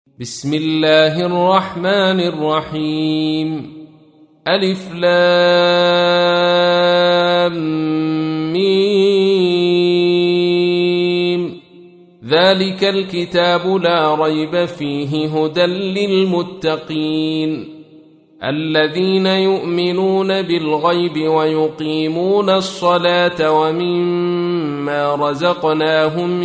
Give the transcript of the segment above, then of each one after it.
بسم الله الرحمن الرحيم. ألف لام ميم. ذلك الكتاب لا ريب فيه هدى للمتقين الذين يؤمنون بالغيب ويقيمون الصلاة ومما رزقناهم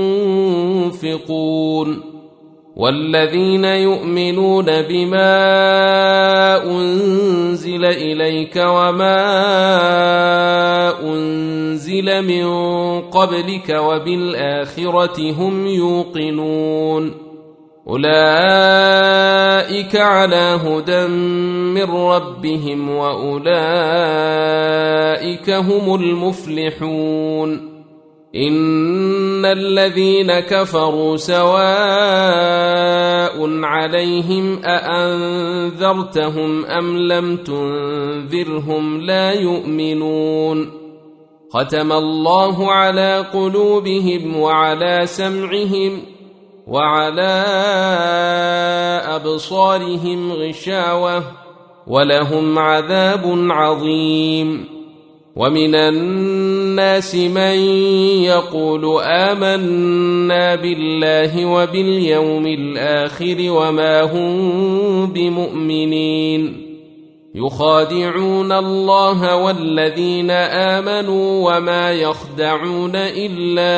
ينفقون والذين يؤمنون بما أنزل إليك وما أنزل من قبلك وبالآخرة هم يوقنون أولئك على هدى من ربهم وأولئك هم المفلحون. إن الذين كفروا سواء عليهم أأنذرتهم أم لم تنذرهم لا يؤمنون. ختم الله على قلوبهم وعلى سمعهم وعلى أبصارهم غشاوة ولهم عذاب عظيم. ومن الناس من يقول آمنا بالله وباليوم الآخر وما هم بمؤمنين يخادعون الله والذين آمنوا وما يخدعون إلا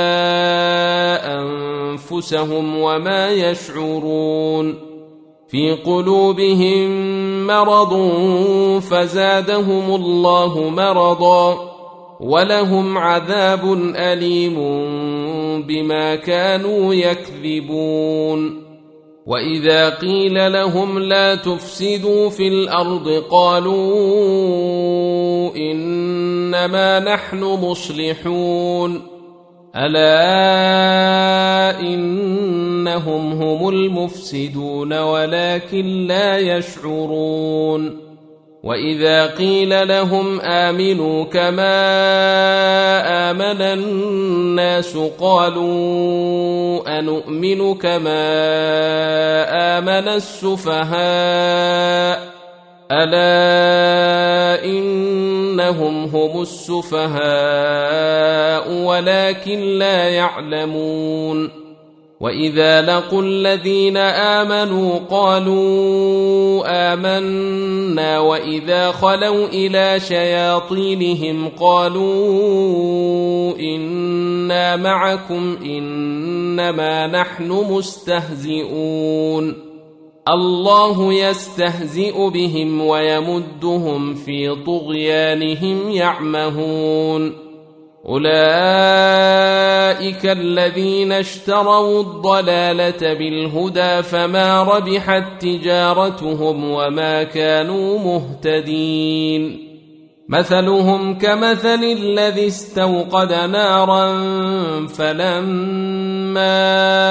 أنفسهم وما يشعرون. في قلوبهم مرض فزادهم الله مرضا ولهم عذاب أليم بما كانوا يكذبون. وإذا قيل لهم لا تفسدوا في الأرض قالوا إنما نحن مصلحون ألا إنهم هم المفسدون ولكن لا يشعرون. وإذا قيل لهم آمنوا كما آمن الناس قالوا أنؤمن كما آمن السفهاء ألا إنهم هم السفهاء ولكن لا يعلمون. وإذا لقوا الذين آمنوا قالوا آمنا وإذا خلوا إلى شياطينهم قالوا إنا معكم إنما نحن مستهزئون. الله يستهزئ بهم ويمدهم في طغيانهم يعمهون. أولئك الذين اشتروا الضلالة بالهدى فما ربحت تجارتهم وما كانوا مهتدين. مثلهم كمثل الذي استوقد نارا فلما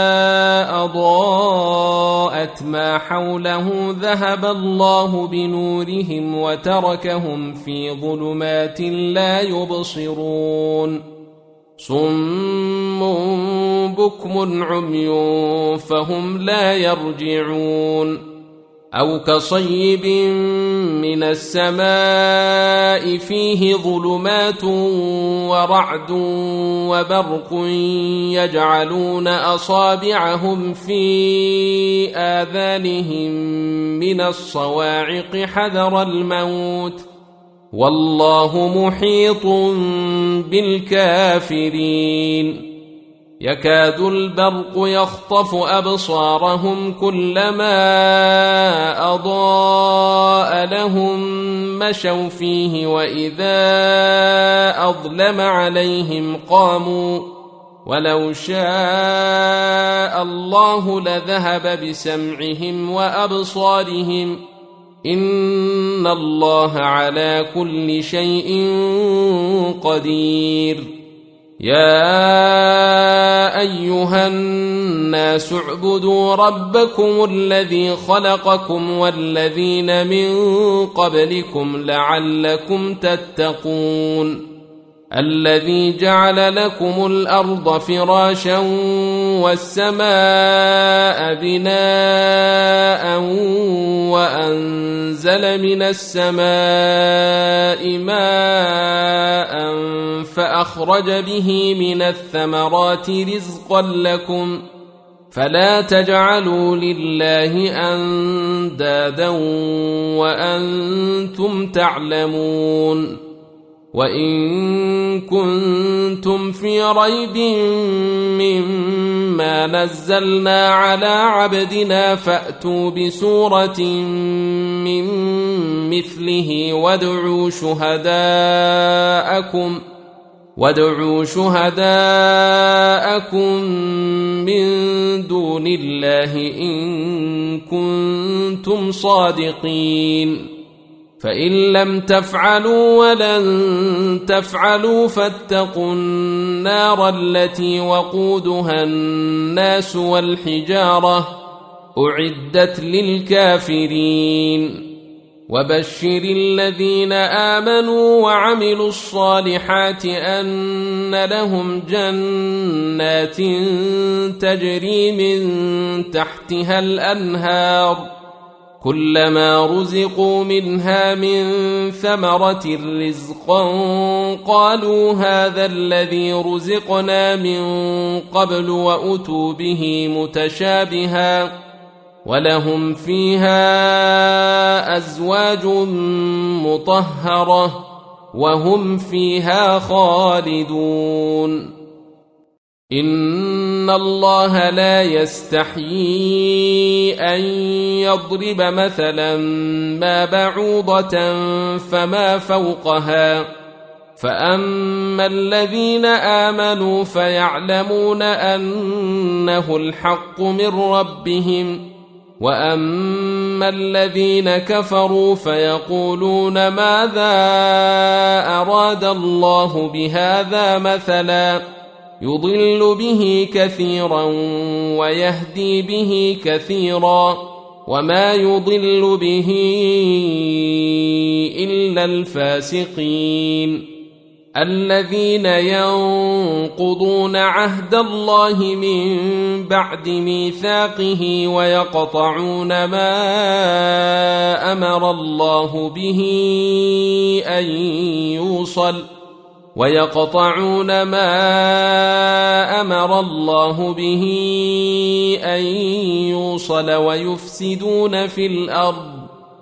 أضاءت ما حوله ذهب الله بنورهم وتركهم في ظلمات لا يبصرون. صم بكم عمي فهم لا يرجعون. أو كصيب من السماء فيه ظلمات ورعد وبرق يجعلون أصابعهم في آذانهم من الصواعق حذر الموت والله محيط بالكافرين. يكاد البرق يخطف أبصارهم كلما أضاء لهم مشوا فيه وإذا أظلم عليهم قاموا ولو شاء الله لذهب بسمعهم وأبصارهم إن الله على كل شيء قدير. يا أيها الناس اعبدوا ربكم الذي خلقكم والذين من قبلكم لعلكم تتقون. الذي جعل لكم الأرض فراشا والسماء بناء وأنزل من السماء ماء فأخرج به من الثمرات رزقا لكم فلا تجعلوا لله أندادا وأنتم تعلمون وإن كنتم في ريب مما نزلنا على عبدنا فأتوا بسورة من مثله وادعوا شهداءكم من دون الله إن كنتم صادقين فإن لم تفعلوا ولن تفعلوا فاتقوا النار التي وقودها الناس والحجارة أعدت للكافرين وبشر الذين آمنوا وعملوا الصالحات أن لهم جنات تجري من تحتها الأنهار كلما رزقوا منها من ثمرة رزقا قالوا هذا الذي رزقنا من قبل وأتوا به متشابها ولهم فيها أزواج مطهرة وهم فيها خالدون إن الله لا يستحيي أن يضرب مثلا ما بعوضة فما فوقها فأما الذين آمنوا فيعلمون أنه الحق من ربهم وأما الذين كفروا فيقولون ماذا أراد الله بهذا مثلا يضل به كثيرا ويهدي به كثيرا وما يضل به إلا الفاسقين الذين ينقضون عهد الله من بعد ميثاقه ويقطعون ما أمر الله به أن يوصل ويفسدون في الأرض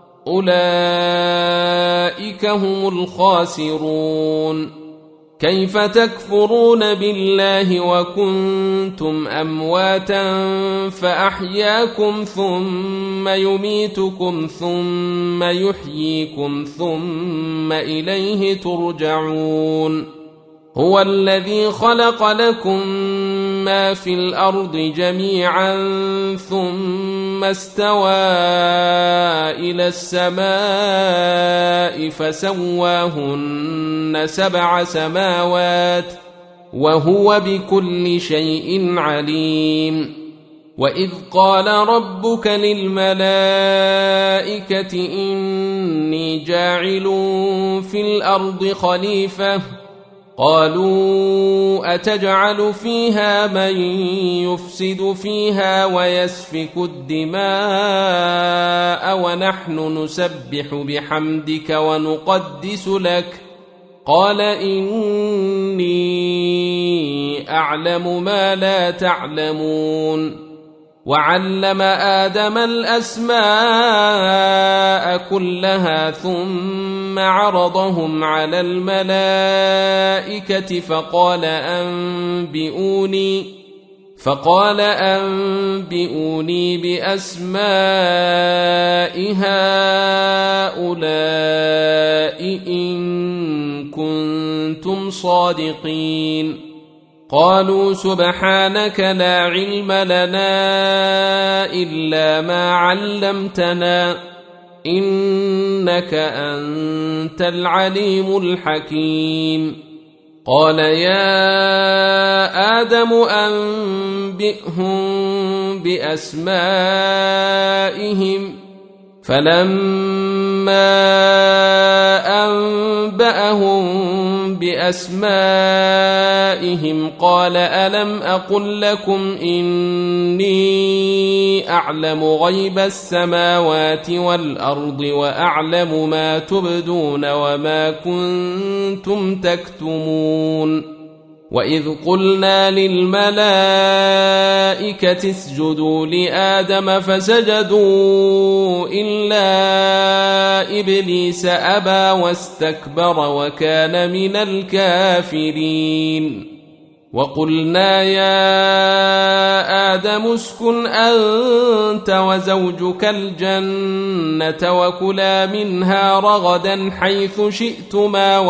أولئك هم الخاسرون كيف تكفرون بالله وكنتم أمواتا فأحياكم ثم يميتكم ثم يحييكم ثم إليه ترجعون هو الذي خلق لكم ما في الأرض جميعا ثم استوى إلى السماء فسواهن 7 سماوات وهو بكل شيء عليم وإذ قال ربك للملائكة إني جاعل في الأرض خليفة قالوا أتجعل فيها من يفسد فيها ويسفك الدماء ونحن نسبح بحمدك ونقدس لك قال إني أعلم ما لا تعلمون وعلم آدم الأسماء كلها ثم عرضهم على الملائكة فقال أنبئوني بأسماء هؤلاء إن كنتم صادقين قالوا سبحانك لا علم لنا إلا ما علمتنا إنك أنت العليم الحكيم قال يا آدم أنبئهم بأسمائهم فلما فلما أنبأهم بأسمائهم قال ألم أقل لكم إني أعلم غيب السماوات والأرض وأعلم ما تبدون وما كنتم تكتمون وإذ قلنا للملائكة اسجدوا لآدم فسجدوا إلا إبليس أبى واستكبر وكان من الكافرين وقلنا يا آدم اسكن أنت وزوجك الجنة وكلا منها رغدا حيث شئتما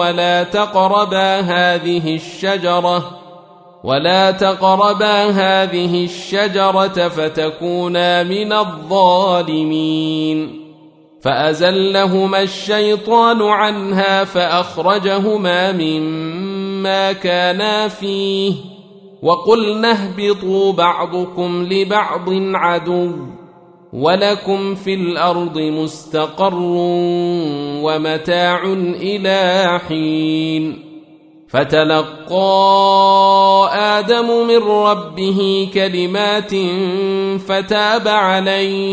ولا تقربا هذه الشجرة فتكونا من الظالمين فأزلهما الشيطان عنها فأخرجهما مما كانا فيه وقلنا اهبطوا بعضكم لبعض عدو ولكم في الأرض مستقر ومتاع إلى حين فتلقى آدم من ربه كلمات فتاب عليه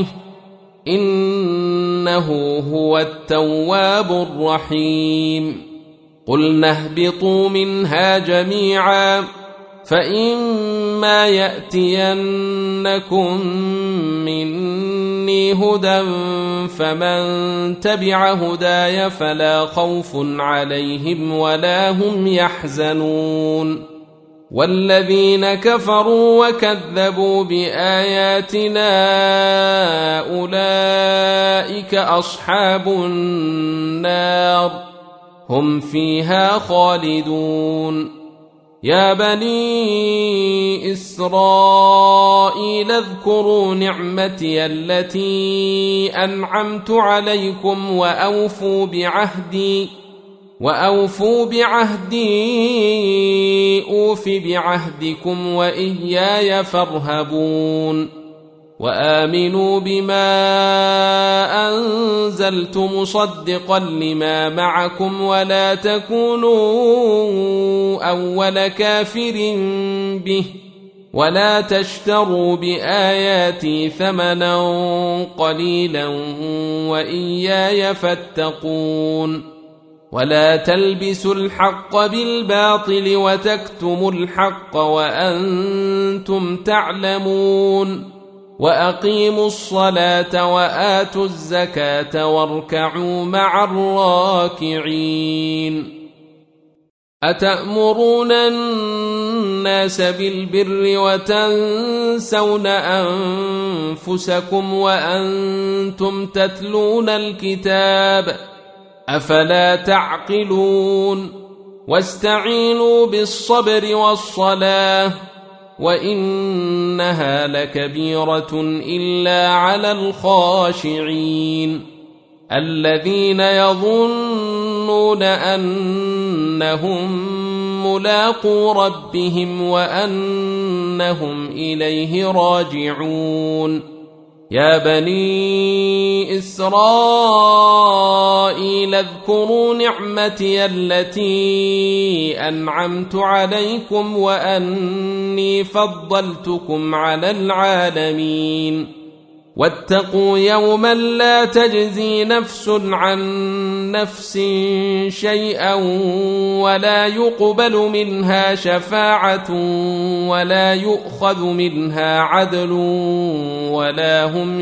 إنه هو التواب الرحيم قلنا اهبطوا منها جميعا فإما يأتينكم مني هدى فمن تبع هداي فلا خوف عليهم ولا هم يحزنون والذين كفروا وكذبوا بآياتنا أولئك أصحاب النار هم فيها خالدون يا بني إسرائيل اذكروا نعمتي التي أنعمت عليكم وأوفوا بعهدي أوف بعهدكم وإياي فارهبون وآمنوا بما أنزلت مصدقا لما معكم ولا تكونوا أول كافر به ولا تشتروا بآياتي ثمنا قليلا وإياي فاتقون ولا تلبسوا الحق بالباطل وتكتموا الحق وأنتم تعلمون وأقيموا الصلاة وآتوا الزكاة واركعوا مع الراكعين أتأمرون الناس بالبر وتنسون أنفسكم وأنتم تتلون الكتاب أفلا تعقلون واستعينوا بالصبر والصلاة وإنها لكبيرة إلا على الخاشعين الذين يظنون أنهم ملاقو ربهم وأنهم إليه راجعون يا بني إسرائيل اذكروا نعمتي التي أنعمت عليكم وأني فضلتكم على العالمين واتقوا يوما لا تجزي نفس عن نفس شيئا ولا يقبل منها شفاعة ولا يؤخذ منها عدل ولا هم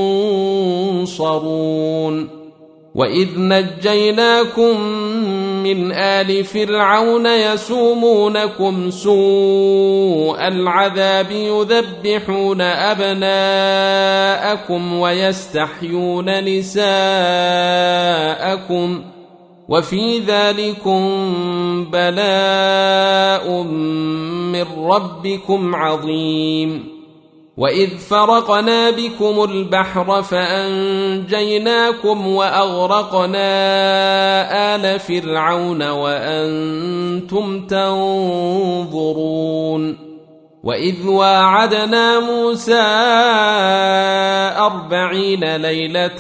ينصرون وإذ نجيناكم من آل فرعون يسومونكم سوء العذاب يذبحون أبناءكم ويستحيون نساءكم وفي ذلكم بلاء من ربكم عظيم وإذ فرقنا بكم البحر فأنجيناكم وأغرقنا آل فرعون وأنتم تنظرون وإذ واعدنا موسى 40 ليلة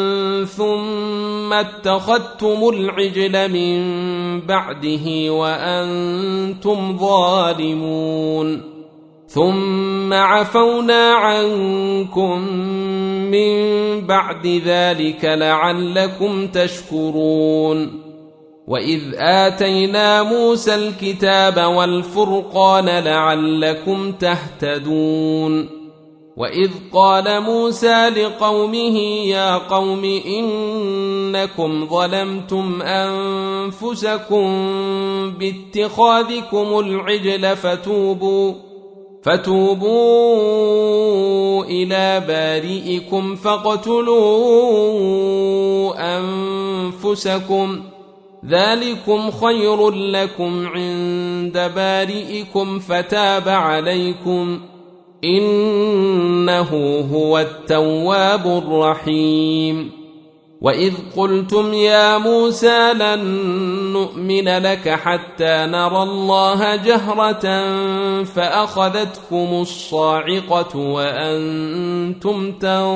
ثم اتخذتم العجل من بعده وأنتم ظالمون ثم عفونا عنكم من بعد ذلك لعلكم تشكرون وإذ آتينا موسى الكتاب والفرقان لعلكم تهتدون وإذ قال موسى لقومه يا قوم إنكم ظلمتم أنفسكم باتخاذكم العجل فتوبوا إلى بارئكم فاقتلوا أنفسكم ذلكم خير لكم عند بارئكم فتاب عليكم إنه هو التواب الرحيم وإذ قلتم يا موسى لن نؤمن لك حتى نرى الله جهرة فأخذتكم الصاعقة وأنتم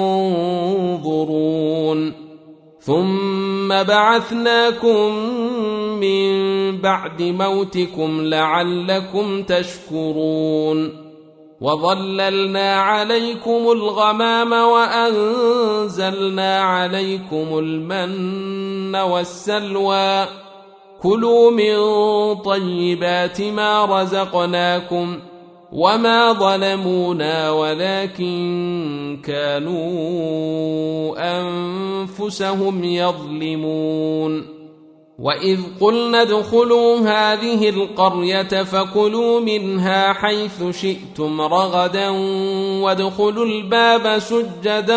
تنظرون ثم بعثناكم من بعد موتكم لعلكم تشكرون وظللنا عليكم الغمام وأنزلنا عليكم المن والسلوى كلوا من طيبات ما رزقناكم وما ظلمونا ولكن كانوا أنفسهم يظلمون وإذ قلنا ادخلوا هذه القرية فكلوا منها حيث شئتم رغدا وادخلوا الباب سجدا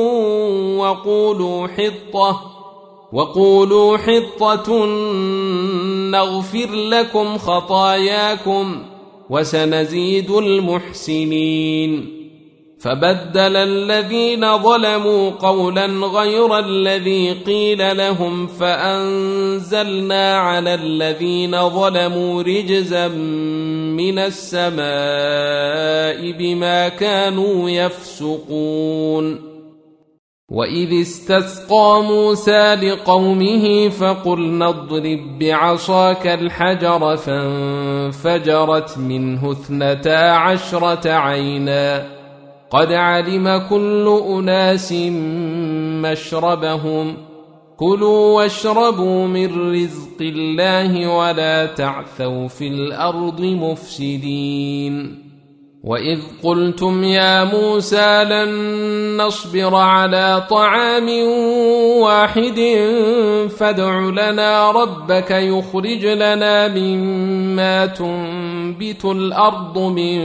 وقولوا حطة نغفر لكم خطاياكم وسنزيد المحسنين فبدل الذين ظلموا قولا غير الذي قيل لهم فأنزلنا على الذين ظلموا رجزا من السماء بما كانوا يفسقون وإذ استسقى موسى لقومه فقلنا اضرب بعصاك الحجر فانفجرت منه 12 عينا قد علم كل أناس مشربهم كلوا واشربوا من رزق الله ولا تعثوا في الأرض مفسدين وإذ قلتم يا موسى لن نصبر على طعام واحد فادع لنا ربك يخرج لنا مما تنبت الأرض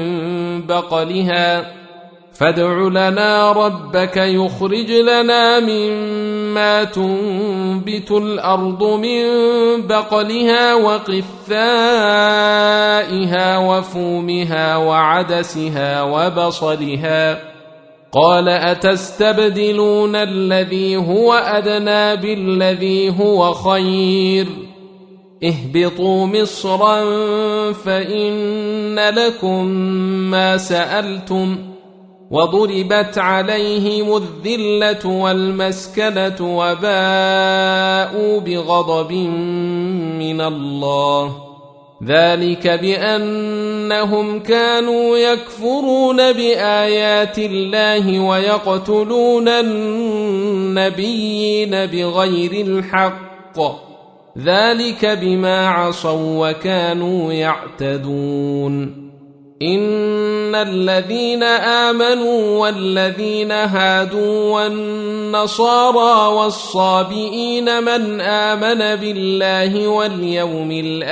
من بقلها وقثائها وفومها وعدسها وبصلها قال أتستبدلون الذي هو أدنى بالذي هو خير اهبطوا مصرا فإن لكم ما سألتم وضربت عليهم الذلة والمسكنة وباءوا بغضب من الله ذلك بأنهم كانوا يكفرون بآيات الله ويقتلون النبيين بغير الحق ذلك بما عصوا وكانوا يعتدون إن الذين آمنوا والذين هادوا والنصارى والصابئين من آمن بالله واليوم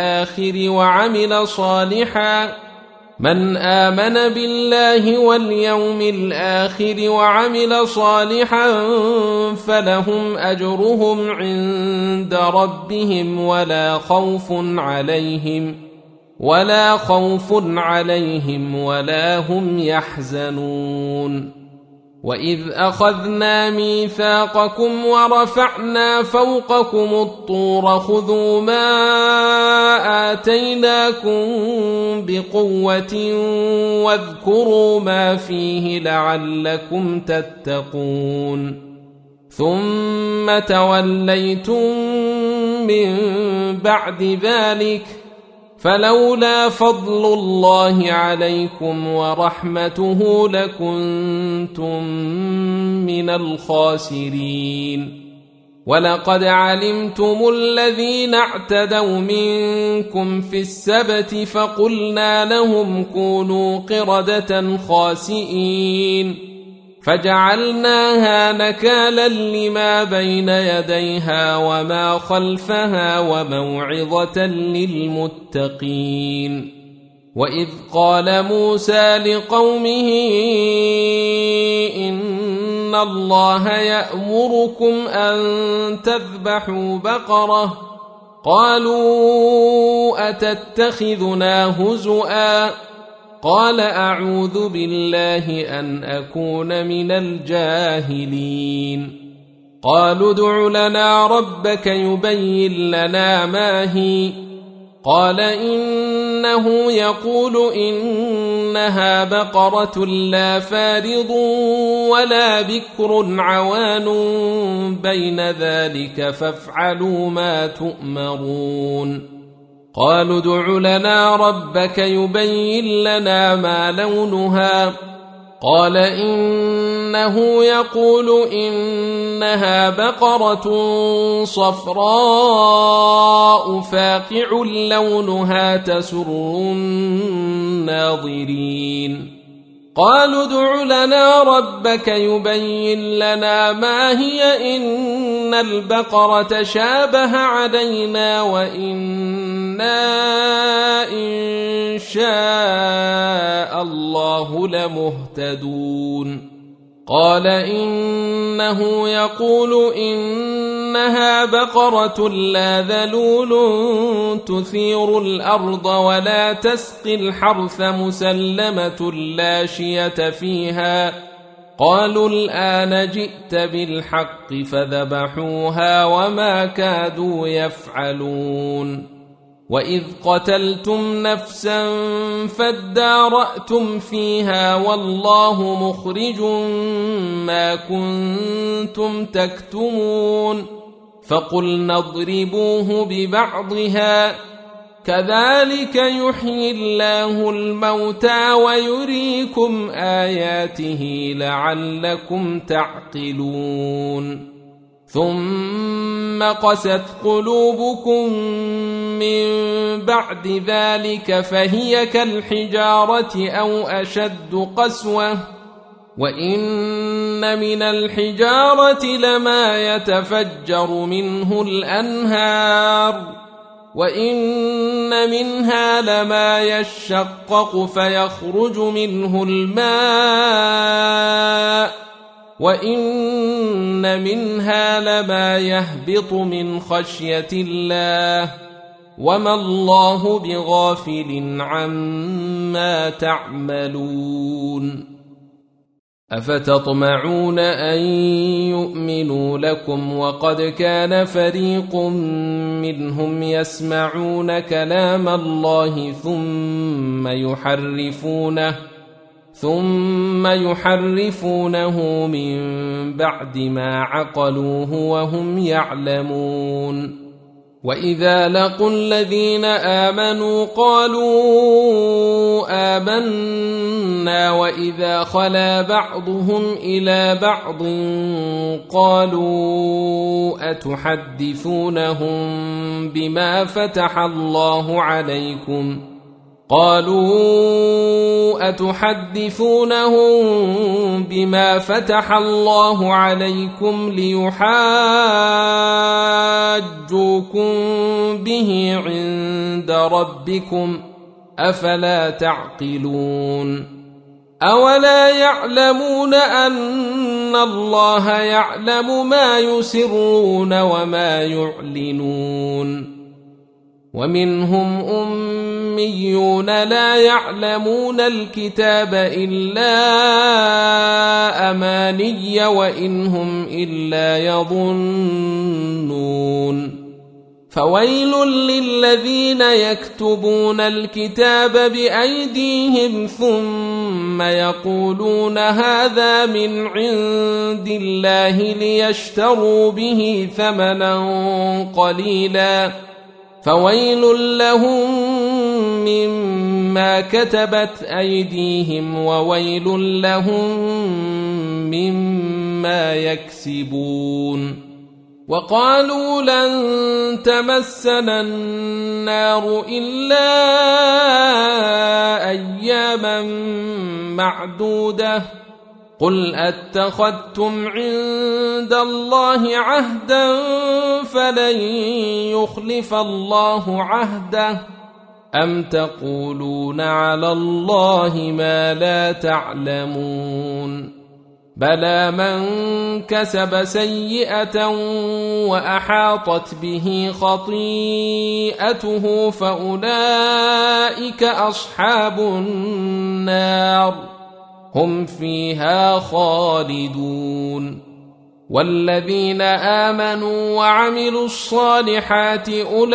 الآخر وعمل صالحا فلهم أجرهم عند ربهم ولا خوف عليهم ولا هم يحزنون وإذ أخذنا ميثاقكم ورفعنا فوقكم الطور خذوا ما آتيناكم بقوة واذكروا ما فيه لعلكم تتقون ثم توليتم من بعد ذلك فلولا فضل الله عليكم ورحمته لكنتم من الخاسرين ولقد علمتم الذين اعتدوا منكم في السبت فقلنا لهم كونوا قردة خاسئين فجعلناها نكالا لما بين يديها وما خلفها وموعظة للمتقين وإذ قال موسى لقومه إن الله يأمركم أن تذبحوا بقرة قالوا أتتخذنا هزؤا قال أعوذ بالله أن أكون من الجاهلين قالوا ادع لنا ربك يبين لنا ما هي قال إنه يقول إنها بقرة لا فارض ولا بكر عوان بين ذلك فافعلوا ما تؤمرون قالوا ادع لنا ربك يبين لنا ما لونها قال إنه يقول إنها بقرة صفراء فاقع لونها تسر الناظرين قالوا ادع لنا ربك يبين لنا ما هي إن البقرة شابه علينا وإنا إن شاء الله لمهتدون قال إنه يقول إنها بقرة لا ذلول تثير الأرض ولا تسقي الحرث مسلمة لا شية فيها قالوا الآن جئت بالحق فذبحوها وما كادوا يفعلون وإذ قتلتم نفسا فادارأتم فيها والله مخرج ما كنتم تكتمون فقلنا اضربوه ببعضها كذلك يحيي الله الموتى ويريكم آياته لعلكم تعقلون ثم قست قلوبكم من بعد ذلك فهي كالحجارة أو أشد قسوة وإن من الحجارة لما يتفجر منه الأنهار وإن منها لما يشقق فيخرج منه الماء وإن منها لما يهبط من خشية الله وما الله بغافل عما تعملون أفتطمعون أن يؤمنوا لكم وقد كان فريق منهم يسمعون كلام الله ثم يحرفونه من بعد ما عقلوه وهم يعلمون وإذا لقوا الذين آمنوا قالوا آمنا وإذا خلا بعضهم إلى بعض قالوا أتحدثونهم بما فتح الله عليكم ليحاجوكم به عند ربكم أفلا تعقلون أولا يعلمون أن الله يعلم ما يسرون وما يعلنون ومنهم أميون لا يعلمون الكتاب إلا أماني وإن هم إلا يظنون فويل للذين يكتبون الكتاب بأيديهم ثم يقولون هذا من عند الله ليشتروا به ثمنا قليلا فويل لهم مما كتبت أيديهم وويل لهم مما يكسبون وقالوا لن تمسنا النار إلا أياما معدودة قل أتخذتم عند الله عهدا فلن يخلف الله عهده أم تقولون على الله ما لا تعلمون بلى من كسب سيئة وأحاطت به خطيئته فأولئك أصحاب النار هم فيها خالدون والذين آمنوا وعملوا الصالحات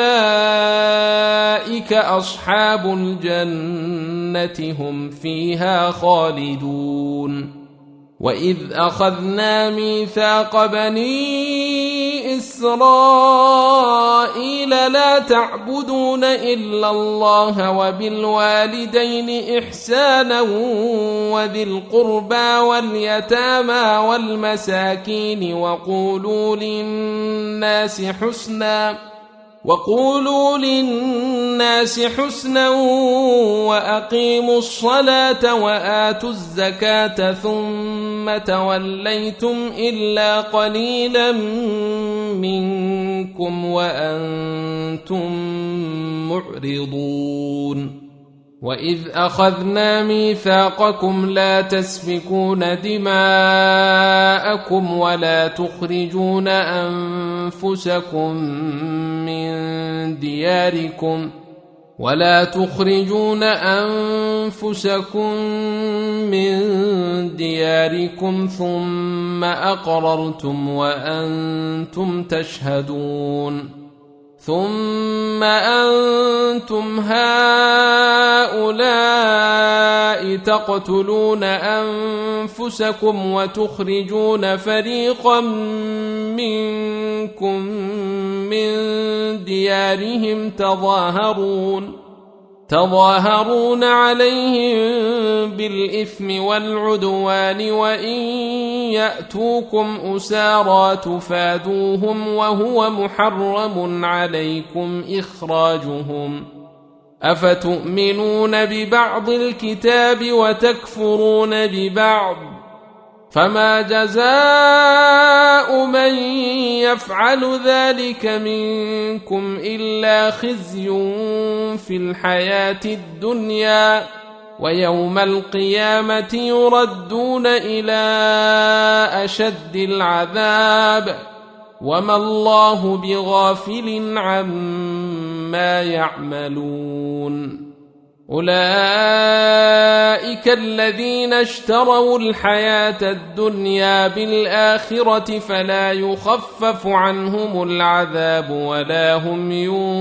أولئك أصحاب الجنة هم فيها خالدون وإذ أخذنا ميثاق بني إسرائيل لا تعبدون إلا الله وبالوالدين إحسانا وذي القربى واليتامى والمساكين وقولوا للناس حسنا وأقيموا الصلاة وآتوا الزكاة ثم توليتم إلا قليلا منكم وأنتم معرضون وإذ أخذنا ميثاقكم لا تسفكون دماءكم ولا تخرجون أنفسكم من دياركم ثم أقررتم وأنتم تشهدون ثم أنتم هؤلاء تقتلون أنفسكم وتخرجون فريقا منكم من ديارهم تظاهرون عليهم بالإثم والعدوان وإن يأتوكم أسارى تفادوهم وهو محرم عليكم إخراجهم أفتؤمنون ببعض الكتاب وتكفرون ببعض فما جزاء من يفعل ذلك منكم إلا خزي في الحياة الدنيا ويوم القيامة يردون إلى أشد العذاب وما الله بغافل عما يعملون أولئك الذين اشتروا الحياة الدنيا بالآخرة فلا يخفف عنهم العذاب ولا هم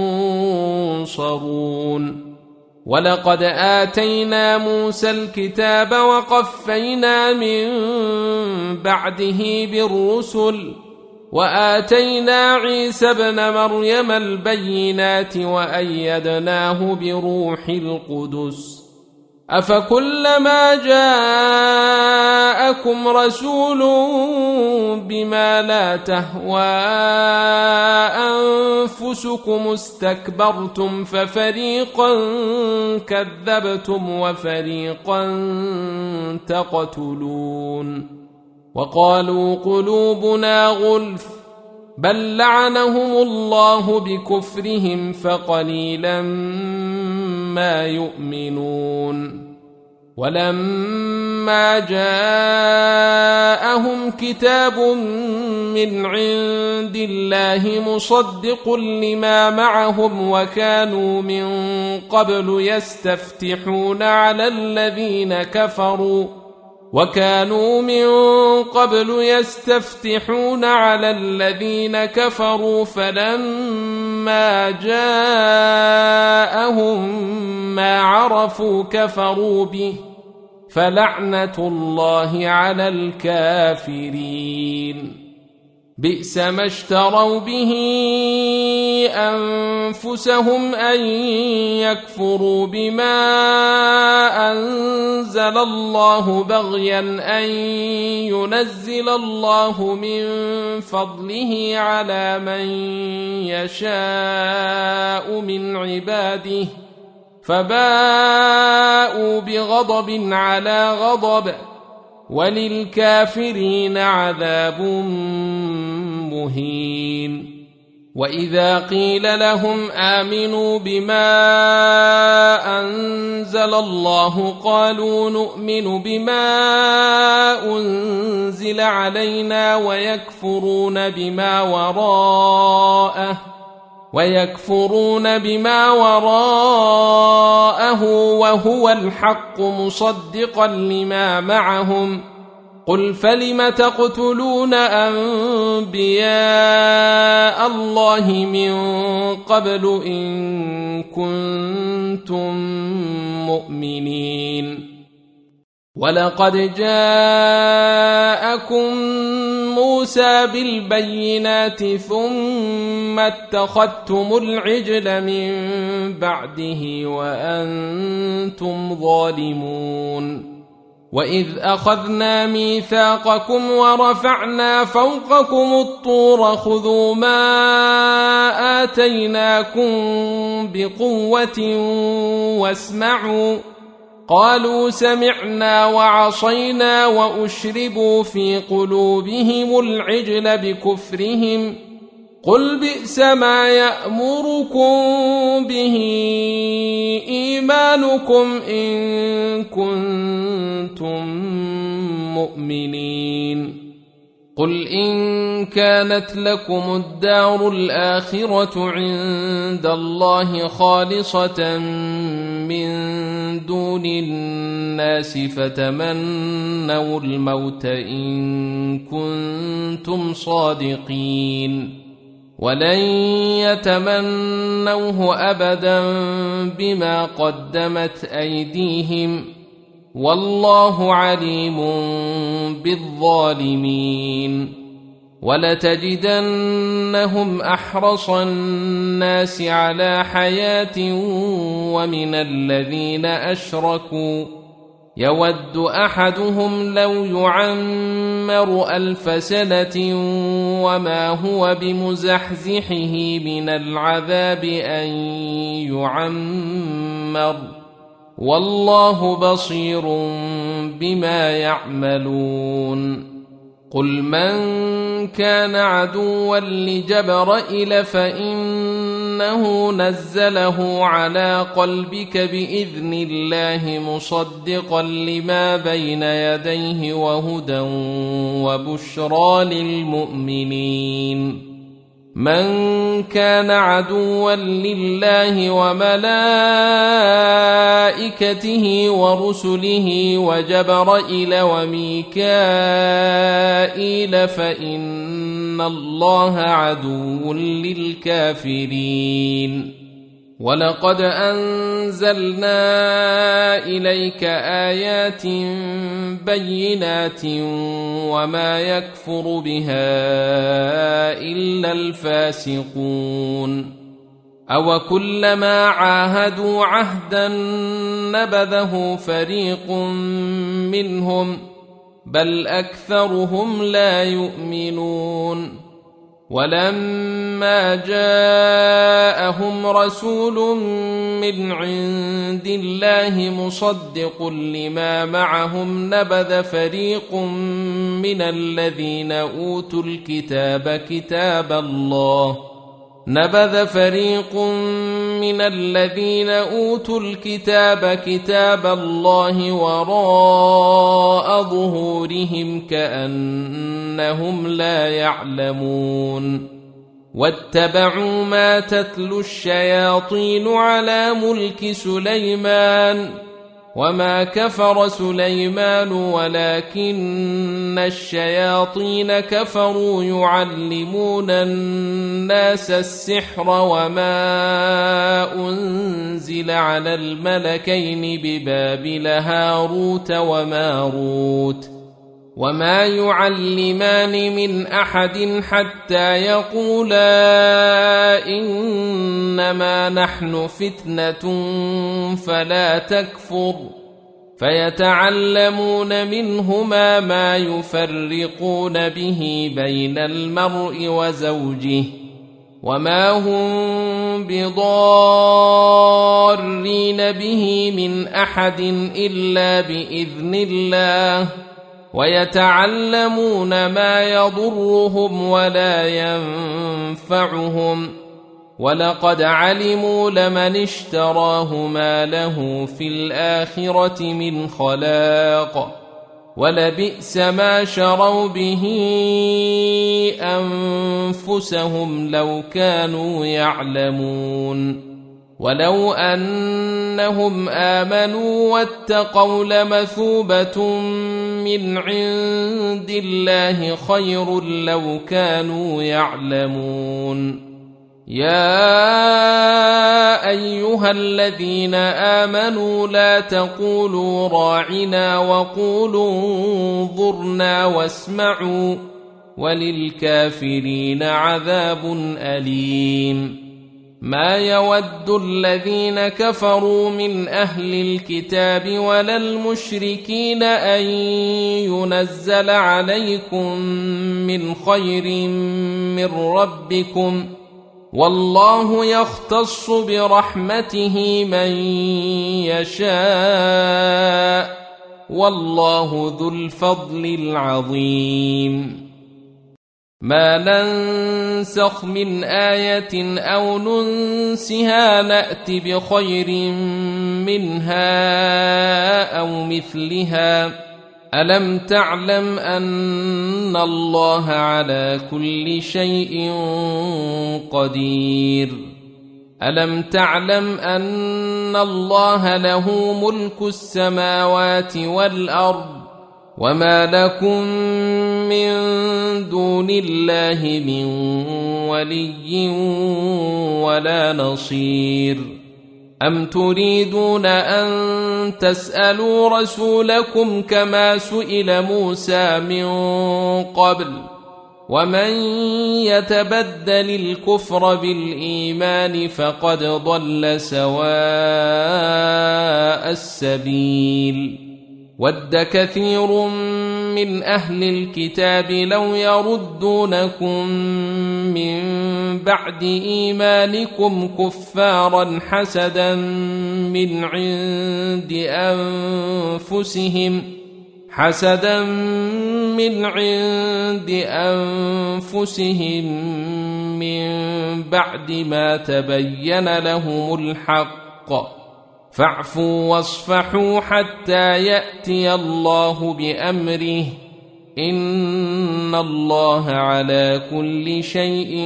ينصرون ولقد آتينا موسى الكتاب وقفينا من بعده بالرسل وآتينا عيسى ابن مريم البينات وأيدناه بروح القدس أفكلما جاءكم رسول بما لا تهوى أنفسكم استكبرتم ففريقا كذبتم وفريقا تقتلون وقالوا قلوبنا غلف بل لعنهم الله بكفرهم فقليلا ما يؤمنون ولما جاءهم كتاب من عند الله مصدق لما معهم وكانوا من قبل يستفتحون على الذين كفروا فلما جاءهم ما عرفوا كفروا به فلعنة الله على الكافرين بئس ما اشتروا به أنفسهم أن يكفروا بما أنزل الله بغيا أن ينزل الله من فضله على من يشاء من عباده فباءوا بغضب على غضب وللكافرين عذاب مهين وإذا قيل لهم آمنوا بما أنزل الله قالوا نؤمن بما أنزل علينا ويكفرون بما وراءه وهو الحق مصدقا لما معهم قل فلم تقتلون أنبياء الله من قبل إن كنتم مؤمنين ولقد جاءكم موسى بالبينات ثم اتخذتم العجل من بعده وأنتم ظالمون وإذ أخذنا ميثاقكم ورفعنا فوقكم الطور خذوا ما آتيناكم بقوة واسمعوا قالوا سمعنا وعصينا وأشربوا في قلوبهم العجل بكفرهم قل بئس ما يأمركم به إيمانكم إن كنتم مؤمنين قل إن كانت لكم الدار الآخرة عند الله خالصة من دون الناس فتمنوا الموت إن كنتم صادقين ولن يتمنوه أبدا بما قدمت أيديهم والله عليم بالظالمين ولتجدنهم أحرص الناس على حياة ومن الذين أشركوا يود أحدهم لو يعمر 1000 سنة وما هو بمزحزحه من العذاب أن يعمر والله بصير بما يعملون قل من كان عدوا لجبرائيل فإنه نزله على قلبك بإذن الله مصدقا لما بين يديه وهدى وبشرى للمؤمنين من كان عدوا لله وملائكته ورسله وجبرائيل وميكائيل فإن الله عدو للكافرين ولقد أنزلنا إليك آيات بينات وما يكفر بها إلا الفاسقون أوكلما عاهدوا عهدا نبذه فريق منهم بل أكثرهم لا يؤمنون ولما جاءهم رسول من عند الله مصدق لما معهم نبذ فريق من الذين أوتوا الكتاب نبذ فريق من الذين أوتوا الكتاب كتاب الله وراء ظهورهم كأنهم لا يعلمون واتبعوا ما تتلو الشياطين على ملك سليمان وما كفر سليمان ولكن الشياطين كفروا يعلمون الناس السحر وما أنزل على الملكين ببابل هاروت وماروت وما يعلمان من أحد حتى يقولا إنما نحن فتنة فلا تكفر فيتعلمون منهما ما يفرقون به بين المرء وزوجه وما هم بضارين به من أحد إلا بإذن الله ويتعلمون ما يضرهم ولا ينفعهم ولقد علموا لمن اشتراه ما له في الآخرة من خلاق ولبئس ما شروا به أنفسهم لو كانوا يعلمون ولو أنهم آمنوا واتقوا لمثوبة من عند الله خير لو كانوا يعلمون يا أيها الذين آمنوا لا تقولوا راعنا وقولوا انظرنا واسمعوا وللكافرين عذاب أليم ما يود الذين كفروا من أهل الكتاب ولا المشركين أن ينزل عليكم من خير من ربكم والله يختص برحمته من يشاء والله ذو الفضل العظيم ما ننسخ من آية أو ننسها نأت بخير منها أو مثلها ألم تعلم أن الله على كل شيء قدير ألم تعلم أن الله له ملك السماوات والأرض وما لكم من دون الله من ولي ولا نصير أم تريدون أن تسألوا رسولكم كما سئل موسى من قبل ومن يتبدل الكفر بالإيمان فقد ضل سواء السبيل ود كثير من أهل الكتاب لو يردونكم من بعد إيمانكم كفارا حسدا من عند أنفسهم من بعد ما تبين لهم الحق فاعفوا واصفحوا حتى يأتي الله بأمره إن الله على كل شيء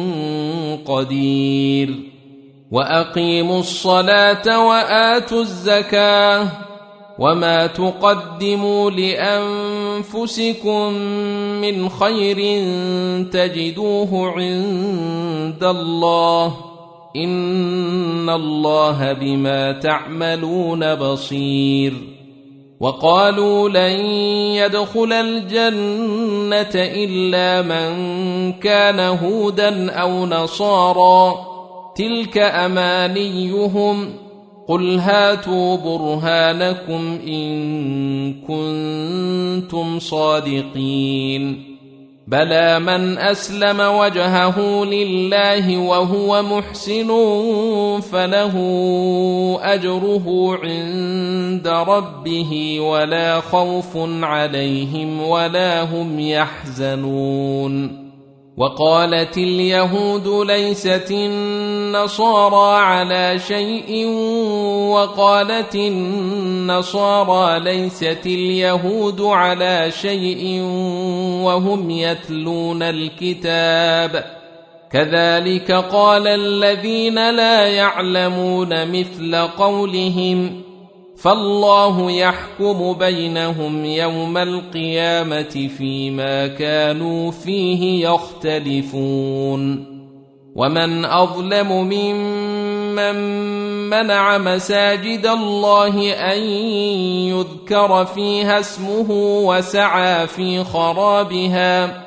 قدير وأقيموا الصلاة وآتوا الزكاة وما تقدموا لأنفسكم من خير تجدوه عند الله إن الله بما تعملون بصير وقالوا لن يدخل الجنة إلا من كان هودا أو نصارى تلك أمانيهم قل هاتوا برهانكم إن كنتم صادقين بلى من أسلم وجهه لله وهو محسن فله أجره عند ربه ولا خوف عليهم ولا هم يحزنون وقالت اليهود ليست النصارى على شيء وقالت النصارى ليست اليهود على شيء وهم يتلون الكتاب كذلك قال الذين لا يعلمون مثل قولهم فالله يحكم بينهم يوم القيامة فيما كانوا فيه يختلفون ومن أظلم ممن منع مساجد الله أن يذكر فيها اسمه وسعى في خرابها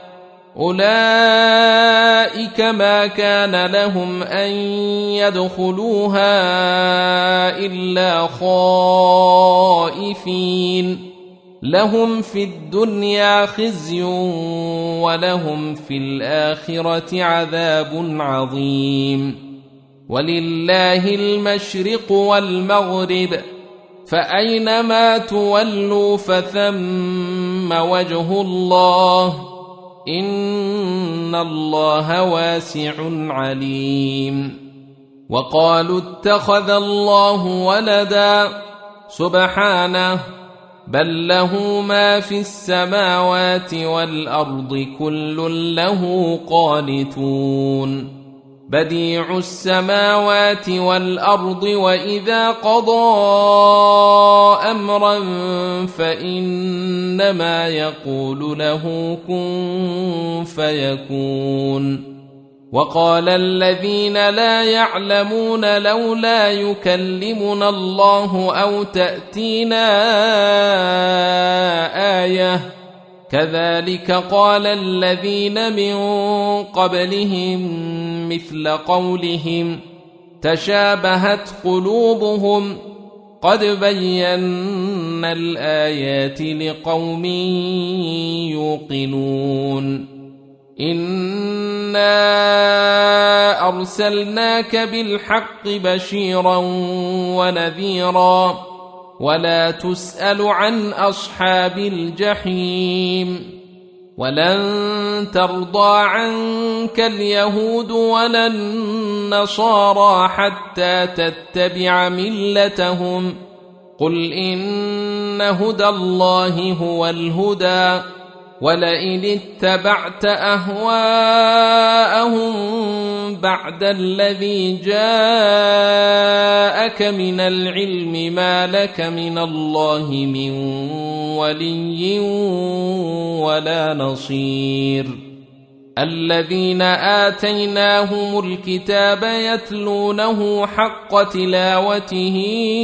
أولئك ما كان لهم أن يدخلوها إلا خائفين لهم في الدنيا خزي ولهم في الآخرة عذاب عظيم ولله المشرق والمغرب فأينما تولوا فثم وجه الله إن الله واسع عليم وقالوا اتخذ الله ولدا سبحانه بل له ما في السماوات والأرض كل له قانتون بديع السماوات والأرض وإذا قضى أمرا فإنما يقول له كن فيكون وقال الذين لا يعلمون لولا يكلمنا الله أو تأتينا آية كذلك قال الذين من قبلهم مثل قولهم تشابهت قلوبهم قد بينا الآيات لقوم يوقنون إنا أرسلناك بالحق بشيرا ونذيرا ولا تسأل عن أصحاب الجحيم ولن ترضى عنك اليهود ولا النصارى حتى تتبع ملتهم قل إن هدى الله هو الهدى ولئن اتبعت أهواءهم بعد الذي جاءك من العلم ما لك من الله من ولي ولا نصير الذين آتيناهم الكتاب يتلونه حق تلاوته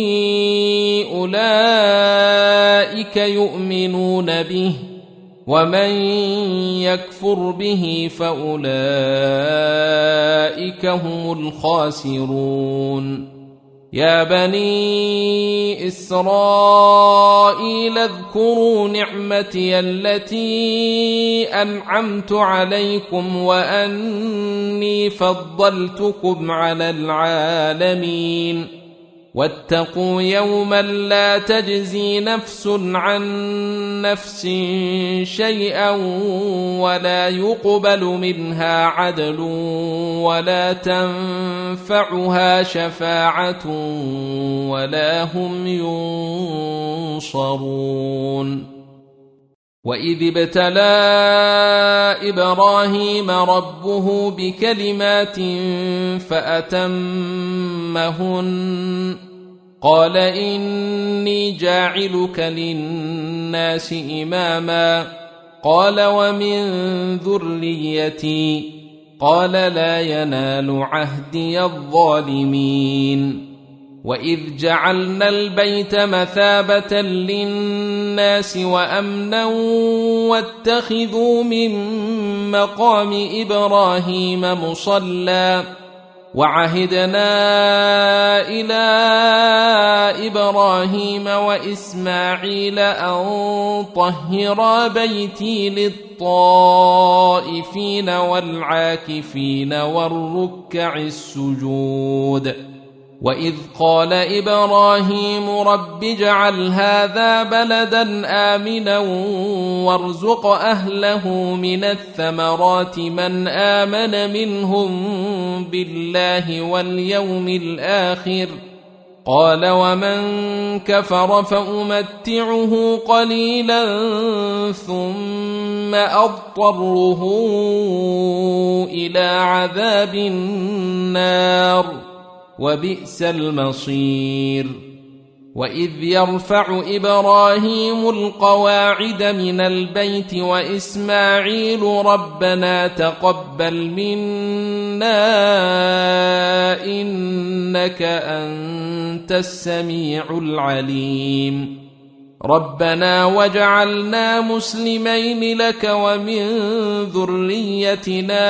أولئك يؤمنون به ومن يكفر به فأولئك هم الخاسرون يا بني إسرائيل اذكروا نعمتي التي أنعمت عليكم وأني فضلتكم على العالمين واتقوا يوما لا تجزي نفس عن نفس شيئا ولا يقبل منها عدل ولا تنفعها شفاعة ولا هم ينصرون وإذ ابتلى إبراهيم ربه بكلمات فأتمهن قال إني جاعلك للناس إماما قال ومن ذريتي قال لا ينال عهدي الظالمين وإذ جعلنا البيت مثابة للناس وأمنا واتخذوا من مقام إبراهيم مصلى وعهدنا إلى إبراهيم وإسماعيل أن طهرا بيتي للطائفين والعاكفين والركع السجود وإذ قال إبراهيم رب اجعل هذا بلدا آمنا وارزق أهله من الثمرات من آمن منهم بالله واليوم الآخر قال ومن كفر فأمتعه قليلا ثم أضطره إلى عذاب النار وبئس المصير وإذ يرفع إبراهيم القواعد من البيت وإسماعيل ربنا تقبل منا إنك أنت السميع العليم ربنا واجعلنا مسلمين لك ومن ذريتنا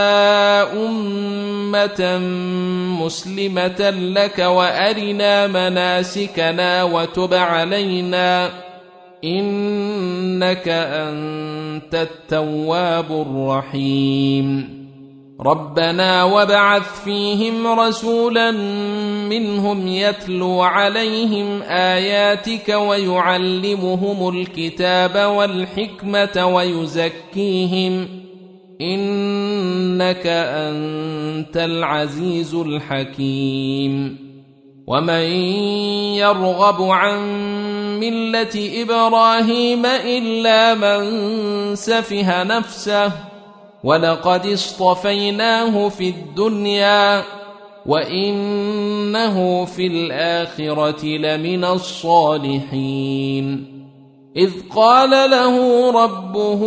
أمة مسلمة لك وأرنا مناسكنا وتب علينا إنك أنت التواب الرحيم ربنا وابعث فيهم رسولا منهم يتلو عليهم آياتك ويعلمهم الكتاب والحكمة ويزكيهم إنك أنت العزيز الحكيم ومن يرغب عن ملة إبراهيم إلا من سفه نفسه ولقد اصطفيناه في الدنيا وإنه في الآخرة لمن الصالحين إذ قال له ربه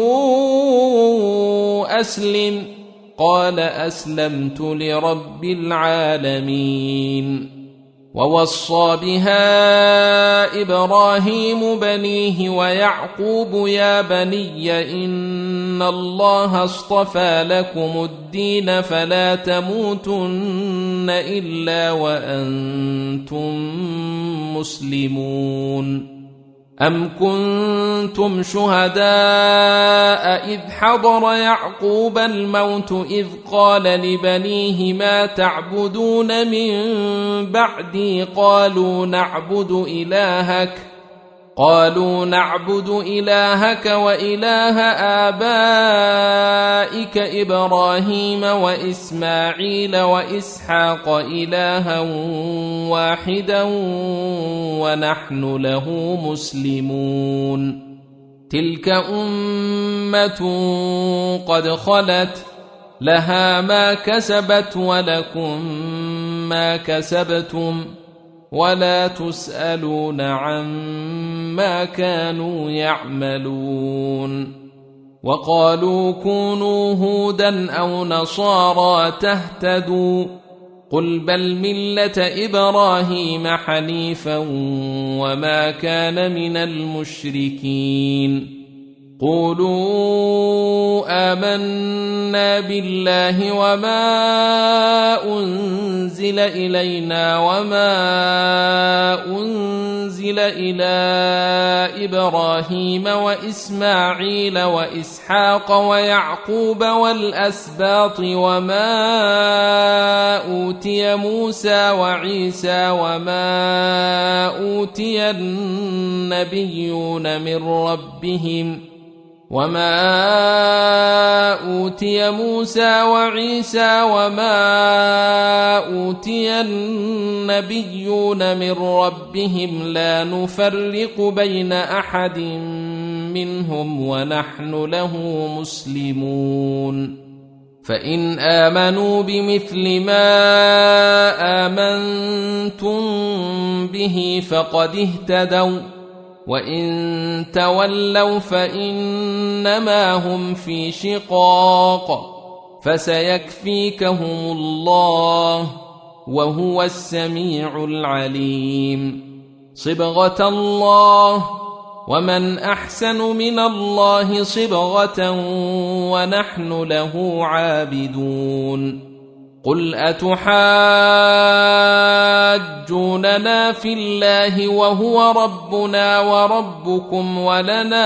أسلم قال أسلمت لرب العالمين ووصى بها إبراهيم بنيه ويعقوب يا بني إن الله اصطفى لكم الدين فلا تموتن إلا وأنتم مسلمون أم كنتم شهداء إذ حضر يعقوب الموت إذ قال لبنيه ما تعبدون من بعدي قالوا نعبد إلهك وإله آبائك إبراهيم وإسماعيل وإسحاق إلها واحدا ونحن له مسلمون تلك أمة قد خلت لها ما كسبت ولكم ما كسبتم ولا تسألون عما كانوا يعملون وقالوا كونوا هودا أو نصارى تهتدوا قل بل ملة إبراهيم حنيفا وما كان من المشركين قولوا آمنا بالله وما أنزل إلينا وما أنزل إلى إبراهيم وإسماعيل وإسحاق ويعقوب والأسباط وما أوتي موسى وعيسى وما أوتي النبيون من ربهم لا نفرق بين أحد منهم ونحن له مسلمون فإن آمنوا بمثل ما آمنتم به فقد اهتدوا وإن تولوا فإنما هم في شقاق فسيكفيكهم الله وهو السميع العليم صبغة الله ومن أحسن من الله صبغة ونحن له عابدون قل أتحاجوننا في الله وهو ربنا وربكم ولنا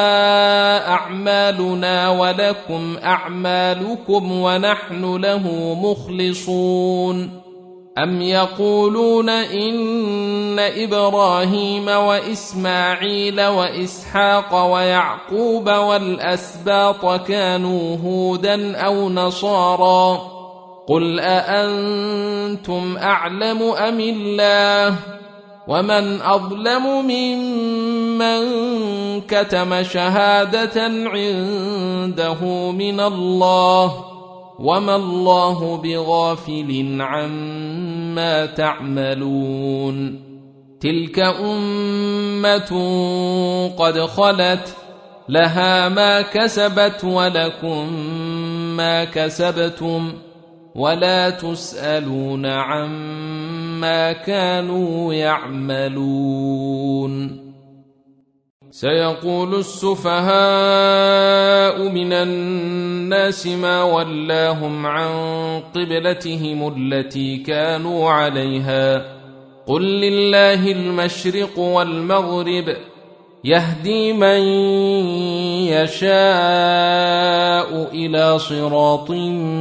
أعمالنا ولكم أعمالكم ونحن له مخلصون أم يقولون إن إبراهيم وإسماعيل وإسحاق ويعقوب والأسباط كانوا هودا أو نصارى قل أأنتم أعلم أم الله ومن أظلم ممن كتم شهادة عنده من الله وما الله بغافل عما تعملون تلك أمة قد خلت لها ما كسبت ولكم ما كسبتم ولا تسألون عما كانوا يعملون سيقول السفهاء من الناس ما ولاهم عن قبلتهم التي كانوا عليها قل لله المشرق والمغرب يهدي من يشاء إلى صراط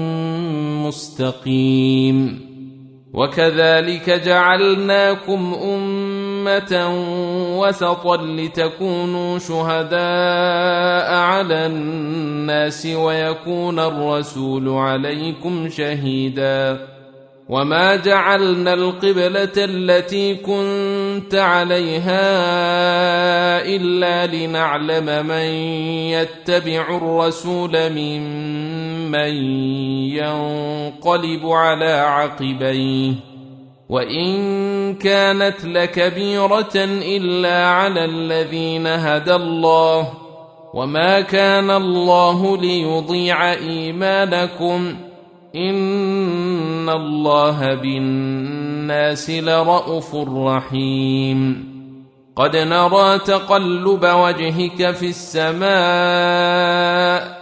مستقيم وكذلك جعلناكم أمة وسطا لتكونوا شهداء على الناس ويكون الرسول عليكم شهيدا وما جعلنا القبلة التي كنت عليها إلا لنعلم من يتبع الرسول ممن ينقلب على عقبيه وإن كانت لكبيرة إلا على الذين هدى الله وما كان الله ليضيع إيمانكم إن الله بالناس لرءوف رحيم قد نرى تقلب وجهك في السماء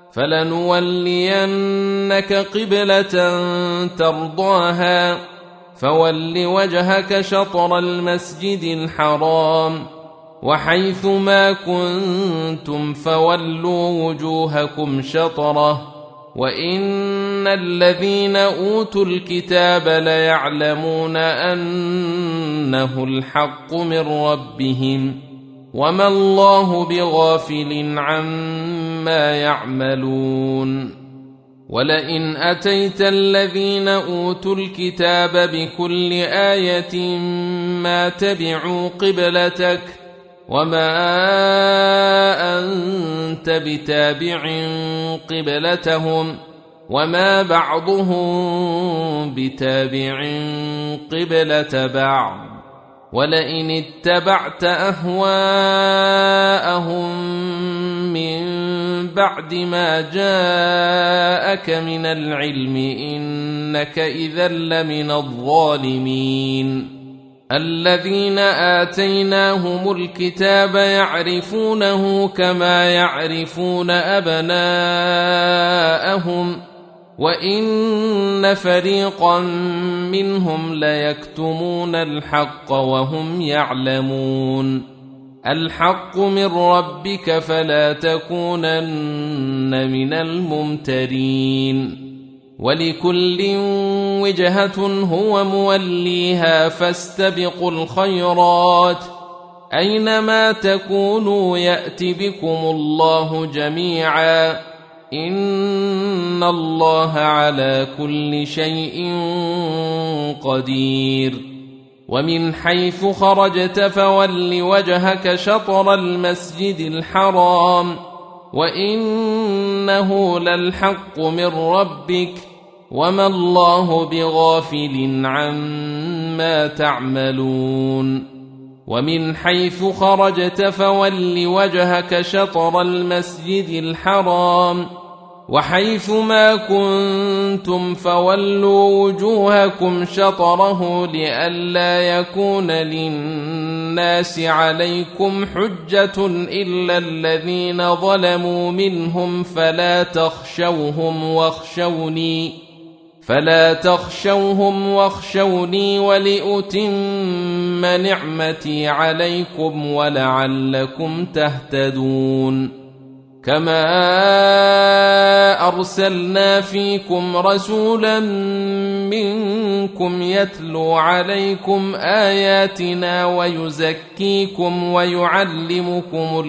فلنولينك قبلة ترضاها فول وجهك شطر المسجد الحرام وحيث ما كنتم فولوا وجوهكم شطره وإن الذين أوتوا الكتاب ليعلمون أنه الحق من ربهم وما الله بغافل عما يعملون ولئن أتيت الذين أوتوا الكتاب بكل آية ما تبعوا قبلتك وما أنت بتابع قبلتهم وما بعضهم بتابع قبلة بعض ولئن اتبعت أهواءهم من بعد ما جاءك من العلم إنك إذا لمن الظالمين الذين آتيناهم الكتاب يعرفونه كما يعرفون أبناءهم وإن فريقا منهم ليكتمون الحق وهم يعلمون الحق من ربك فلا تكونن من الممترين ولكل وجهة هو موليها فاستبقوا الخيرات أينما تكونوا يأت بكم الله جميعا إن الله على كل شيء قدير ومن حيث خرجت فول وجهك شطر المسجد الحرام وإنه للحق من ربك وما الله بغافل عما تعملون ومن حيث خرجت فول وجهك شطر المسجد الحرام وحيث ما كنتم فولوا وجوهكم شطره لئلا يكون للناس عليكم حجة إلا الذين ظلموا منهم فلا تخشوهم واخشوني ولأتم نعمتي عليكم ولعلكم تهتدون كما أرسلنا فيكم رسولا منكم يتلو عليكم آياتنا ويزكيكم ويعلمكم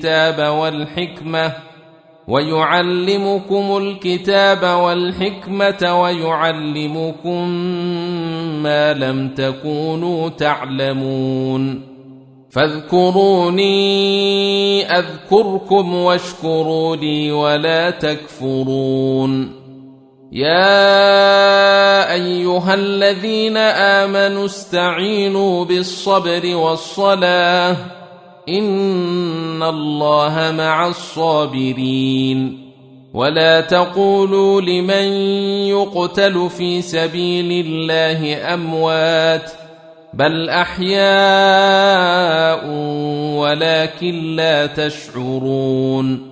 الكتاب والحكمة ويعلمكم ما لم تكونوا تعلمون فاذكروني أذكركم واشكروا لي ولا تكفرون يا أيها الذين آمنوا استعينوا بالصبر والصلاة إن الله مع الصابرين ولا تقولوا لمن يقتل في سبيل الله أموات بل أحياء ولكن لا تشعرون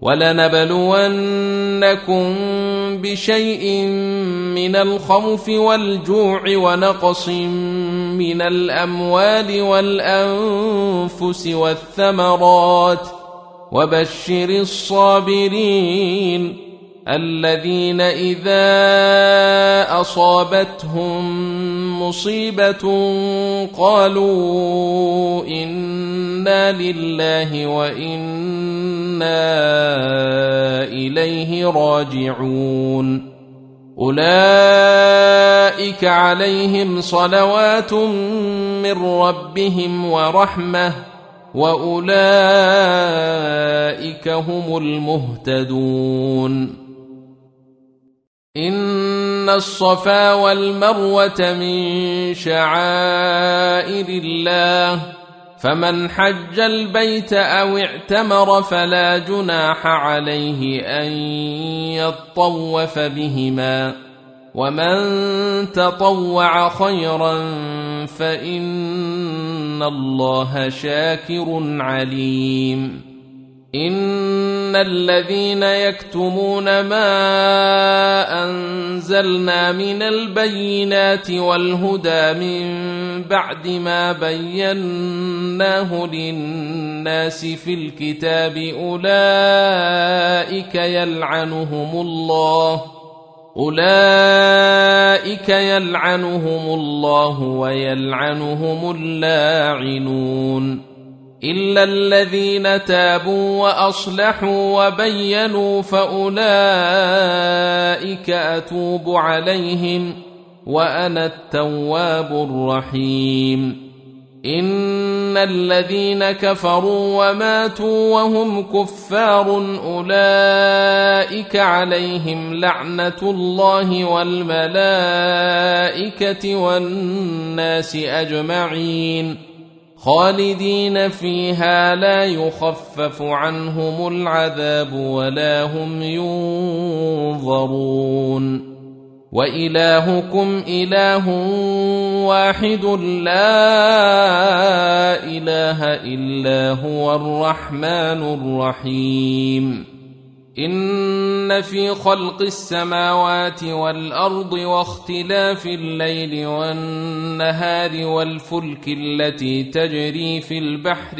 ولنبلونكم بشيء من الخوف والجوع ونقص من الأموال والأنفس والثمرات وبشر الصابرين الذين إذا أصابتهم مصيبة قالوا إنا لله وإنا إليه راجعون أولئك عليهم صلوات من ربهم ورحمة وأولئك هم المهتدون إن الصفا والمروة من شعائر الله فمن حج البيت أو اعتمر فلا جناح عليه أن يطوف بهما ومن تطوع خيرا فإن الله شاكر عليم إن الذين يكتمون ما أنزلنا من البينات والهدى من بعد ما بيناه للناس في الكتاب أولئك يلعنهم الله ويلعنهم اللاعنون إلا الذين تابوا وأصلحوا وبينوا فأولئك أتوب عليهم وأنا التواب الرحيم إن الذين كفروا وماتوا وهم كفار أولئك عليهم لعنة الله والملائكة والناس أجمعين خالدين فيها لا يخفف عنهم العذاب ولا هم ينظرون وإلهكم إله واحد لا إله إلا هو الرحمن الرحيم إن في خلق السماوات والأرض واختلاف الليل والنهار والفلك التي تجري في البحر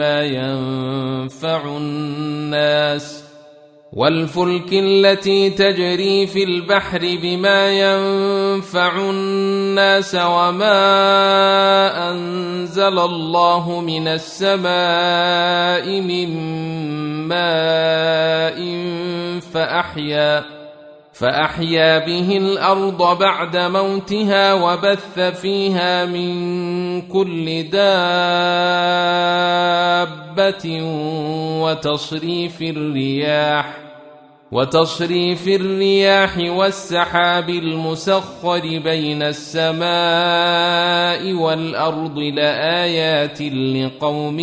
بما ينفع الناس وما أنزل الله من السماء من ماء فأحيا به الأرض بعد موتها وبث فيها من كل دابة وتصريف الرياح والسحاب المسخر بين السماء والأرض لآيات لقوم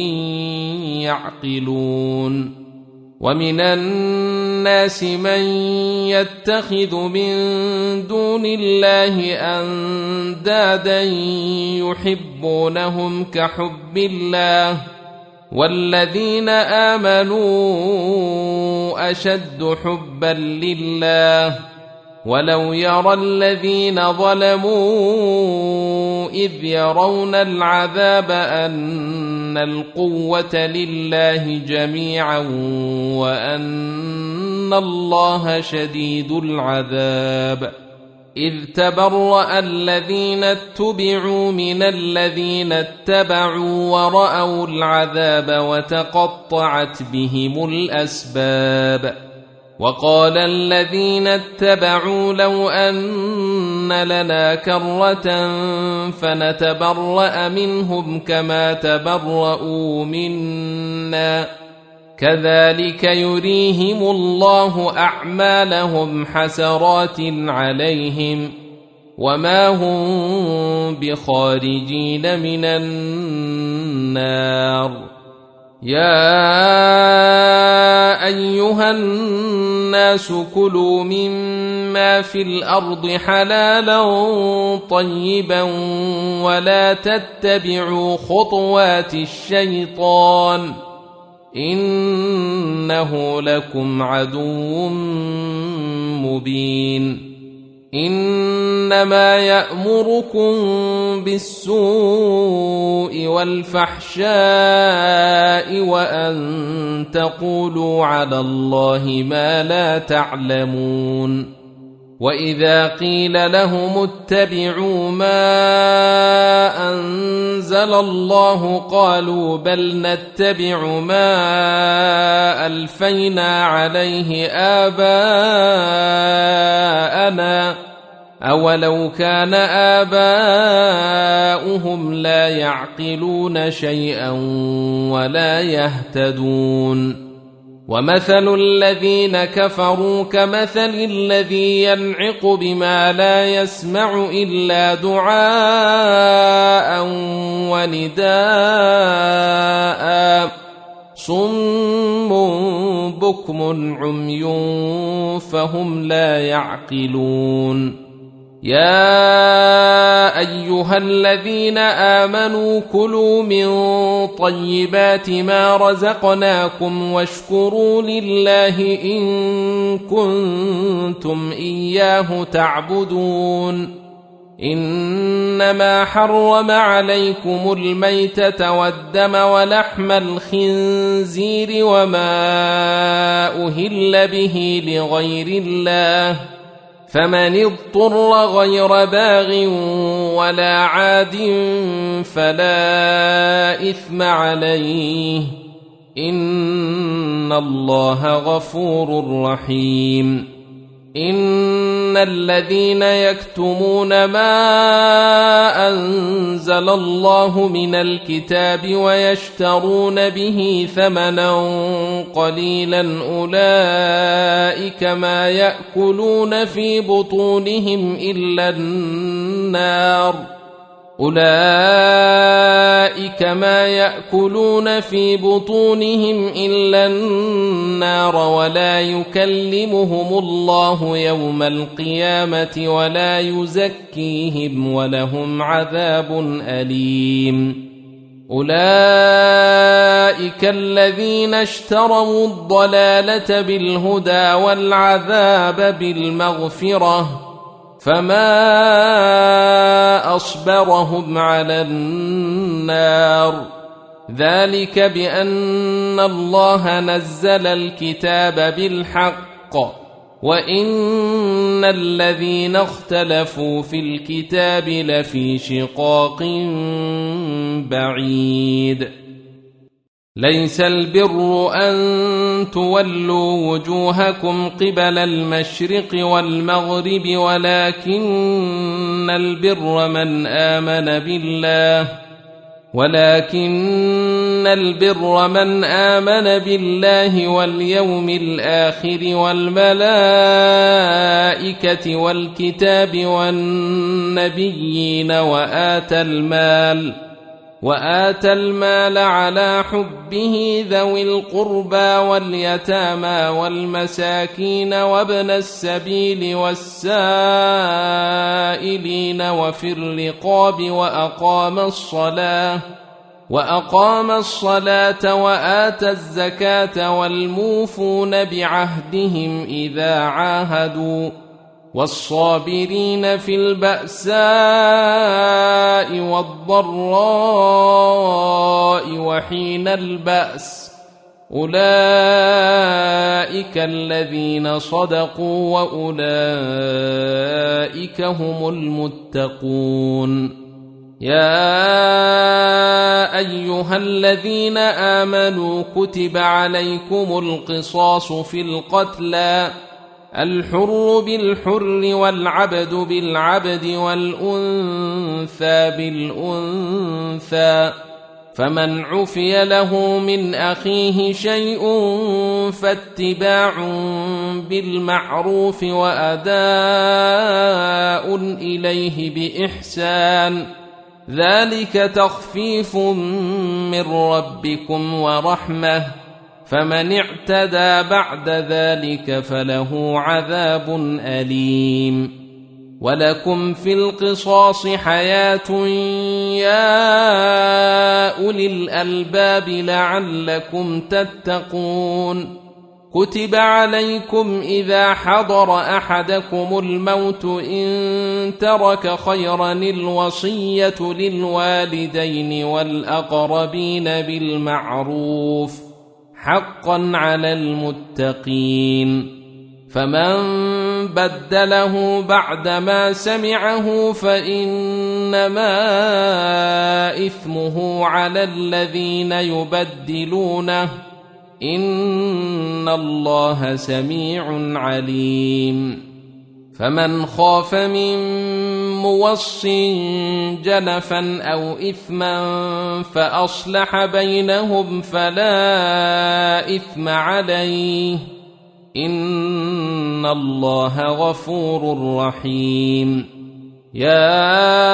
يعقلون ومن الناس من يتخذ من دون الله أندادا يحبونهم كحب الله والذين آمنوا أشد حبا لله ولو يرى الذين ظلموا إذ يرون العذاب أن القوة لله جميعا وأن الله شديد العذاب إذ تبرأ الذين اتبعوا من الذين اتبعوا ورأوا العذاب وتقطعت بهم الأسباب وقال الذين اتبعوا لو أن لنا كرة فنتبرأ منهم كما تبرؤوا منا كذلك يريهم الله أعمالهم حسرات عليهم وما هم بخارجين من النار يا أيها الناس كلوا مما في الأرض حلالا طيبا ولا تتبعوا خطوات الشيطان إنه لكم عدو مبين إنما يأمركم بالسوء والفحشاء وأن تقولوا على الله ما لا تعلمون وإذا قيل لهم اتبعوا ما أنزل الله قالوا بل نتبع ما ألفينا عليه آباءنا أولو كان آباؤهم لا يعقلون شيئا ولا يهتدون ومثل الذين كفروا كمثل الذي ينعق بما لا يسمع إلا دعاء ونداء صم بكم عمي فهم لا يعقلون يا أيها الذين آمنوا كلوا من طيبات ما رزقناكم واشكروا لله إن كنتم إياه تعبدون إنما حرم عليكم الميتة والدم ولحم الخنزير وما أهل به لغير الله فمن اضطر غير باغ ولا عاد فلا إثم عليه إن الله غفور رحيم إن الذين يكتمون ما أنزل الله من الكتاب ويشترون به ثمنا قليلا أولئك ما يأكلون في بطونهم إلا النار ولا يكلمهم الله يوم القيامة ولا يزكيهم ولهم عذاب أليم أولئك الذين اشتروا الضلالة بالهدى والعذاب بالمغفرة فما أصبرهم على النار ذلك بأن الله نزل الكتاب بالحق وإن الذين اختلفوا في الكتاب لفي شقاق بعيد ليس البر أن تولوا وجوهكم قبل المشرق والمغرب ولكن البر من آمن بالله واليوم الآخر والملائكة والكتاب والنبيين وآتى المال على حبه ذوي القربى واليتامى والمساكين وابن السبيل والسائلين وفي الرقاب وأقام الصلاة وآتى الزكاة والموفون بعهدهم إذا عاهدوا والصابرين في البأساء والضراء وحين البأس أولئك الذين صدقوا وأولئك هم المتقون. يا أيها الذين آمنوا كتب عليكم القصاص في القتلى الحر بالحر والعبد بالعبد والأنثى بالأنثى فمن عفي له من أخيه شيء فاتباع بالمعروف وأداء إليه بإحسان ذلك تخفيف من ربكم ورحمة فمن اعتدى بعد ذلك فله عذاب أليم. ولكم في القصاص حياة يا أولي الألباب لعلكم تتقون. كتب عليكم إذا حضر أحدكم الموت إن ترك خيرا الوصية للوالدين والأقربين بالمعروف حقا على المتقين. فمن بدله بعدما سمعه فإنما إثمه على الذين يبدلونه إن الله سميع عليم. فمن خاف من موص جنفا أو إثما فأصلح بينهم فلا إثم عليه إن الله غفور رحيم. يا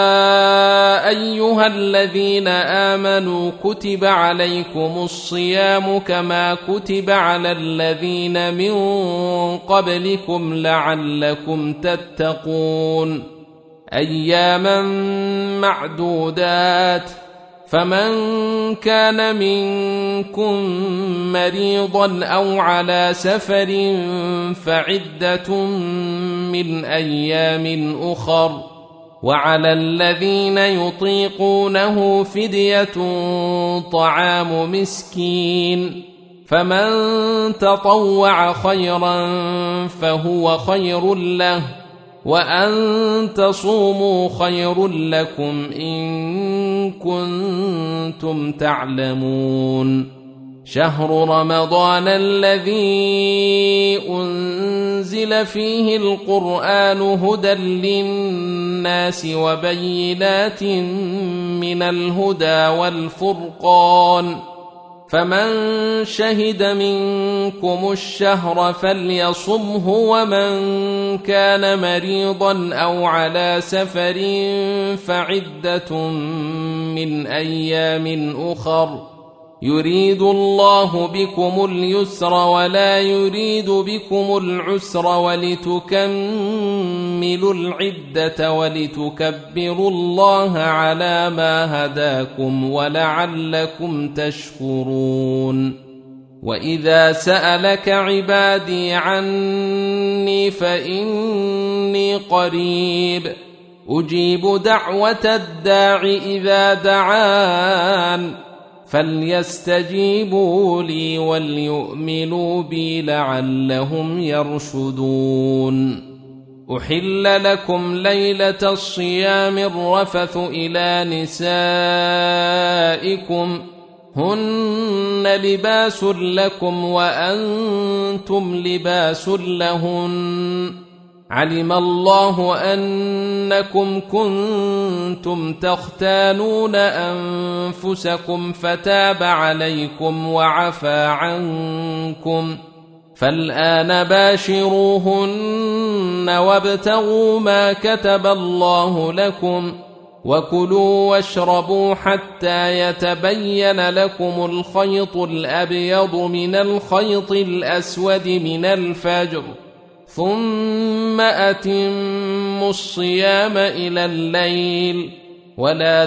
أيها الذين آمنوا كتب عليكم الصيام كما كتب على الذين من قبلكم لعلكم تتقون أياما معدودات فمن كان منكم مريضا أو على سفر فعدة من أيام أخر وعلى الذين يطيقونه فدية طعام مسكين فمن تطوع خيرا فهو خير له وأن تصوموا خير لكم إن كنتم تعلمون. شهر رمضان الذي أنزل فيه القرآن هدى للناس وبينات من الهدى والفرقان فمن شهد منكم الشهر فليصمه ومن كان مريضا أو على سفر فعدة من أيام أخر يريد الله بكم اليسر ولا يريد بكم العسر ولتكملوا العدة ولتكبروا الله على ما هداكم ولعلكم تشكرون. وإذا سألك عبادي عني فإني قريب أجيب دعوة الداع إذا دعان فليستجيبوا لي وليؤمنوا بي لعلهم يرشدون. أحل لكم ليلة الصيام الرفث إلى نسائكم هن لباس لكم وأنتم لباس لهن علم الله أنكم كنتم تختانون أنفسكم فتاب عليكم وعفى عنكم فالآن باشروهن وابتغوا ما كتب الله لكم وكلوا واشربوا حتى يتبين لكم الخيط الأبيض من الخيط الأسود من الفجر ثم أتموا الصيام إلى الليل ولا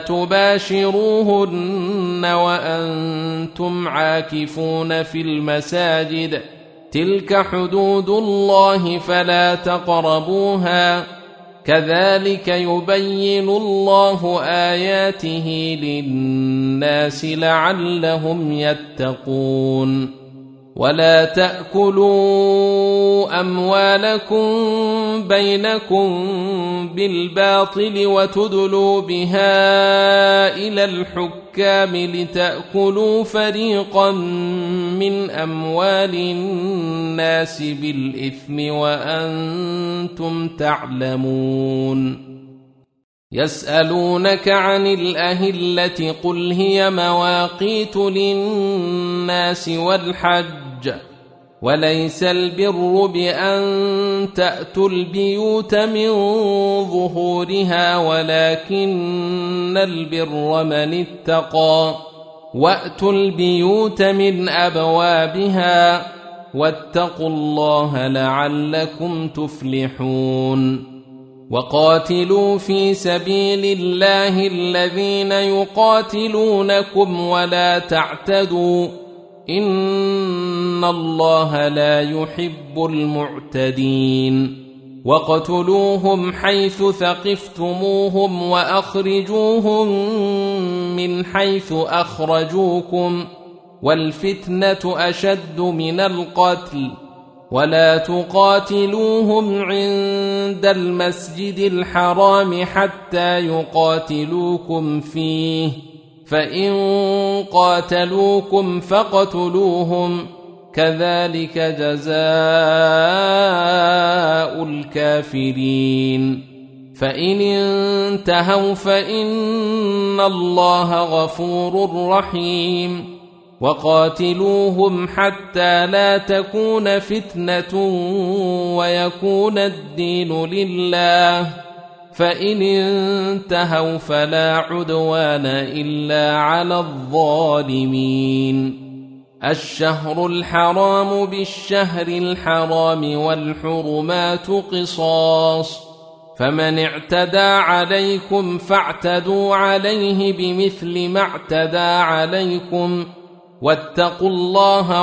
تباشروهن وأنتم عاكفون في المساجد تلك حدود الله فلا تقربوها كذلك يبين الله آياته للناس لعلهم يتقون ولا تأكلوا أموالكم بينكم بالباطل وتدلوا بها إلى الحكام لتأكلوا فريقا من أموال الناس بالإثم وأنتم تعلمون يسألونك عن الأهلة قل هي مواقيت للناس والحج وليس البر بأن تأتوا البيوت من ظهورها ولكن البر من اتقى وأتوا البيوت من أبوابها واتقوا الله لعلكم تفلحون وقاتلوا في سبيل الله الذين يقاتلونكم ولا تعتدوا إن الله لا يحب المعتدين واقتلوهم حيث ثقفتموهم وأخرجوهم من حيث أخرجوكم والفتنة أشد من القتل ولا تقاتلوهم عند المسجد الحرام حتى يقاتلوكم فيه فإن قاتلوكم فاقتلوهم كذلك جزاء الكافرين فإن انتهوا فإن الله غفور رحيم وقاتلوهم حتى لا تكون فتنة ويكون الدين لله فإن انتهوا فلا عدوان إلا على الظالمين الشهر الحرام بالشهر الحرام والحرمات قصاص فمن اعتدى عليكم فاعتدوا عليه بمثل ما اعتدى عليكم واتقوا الله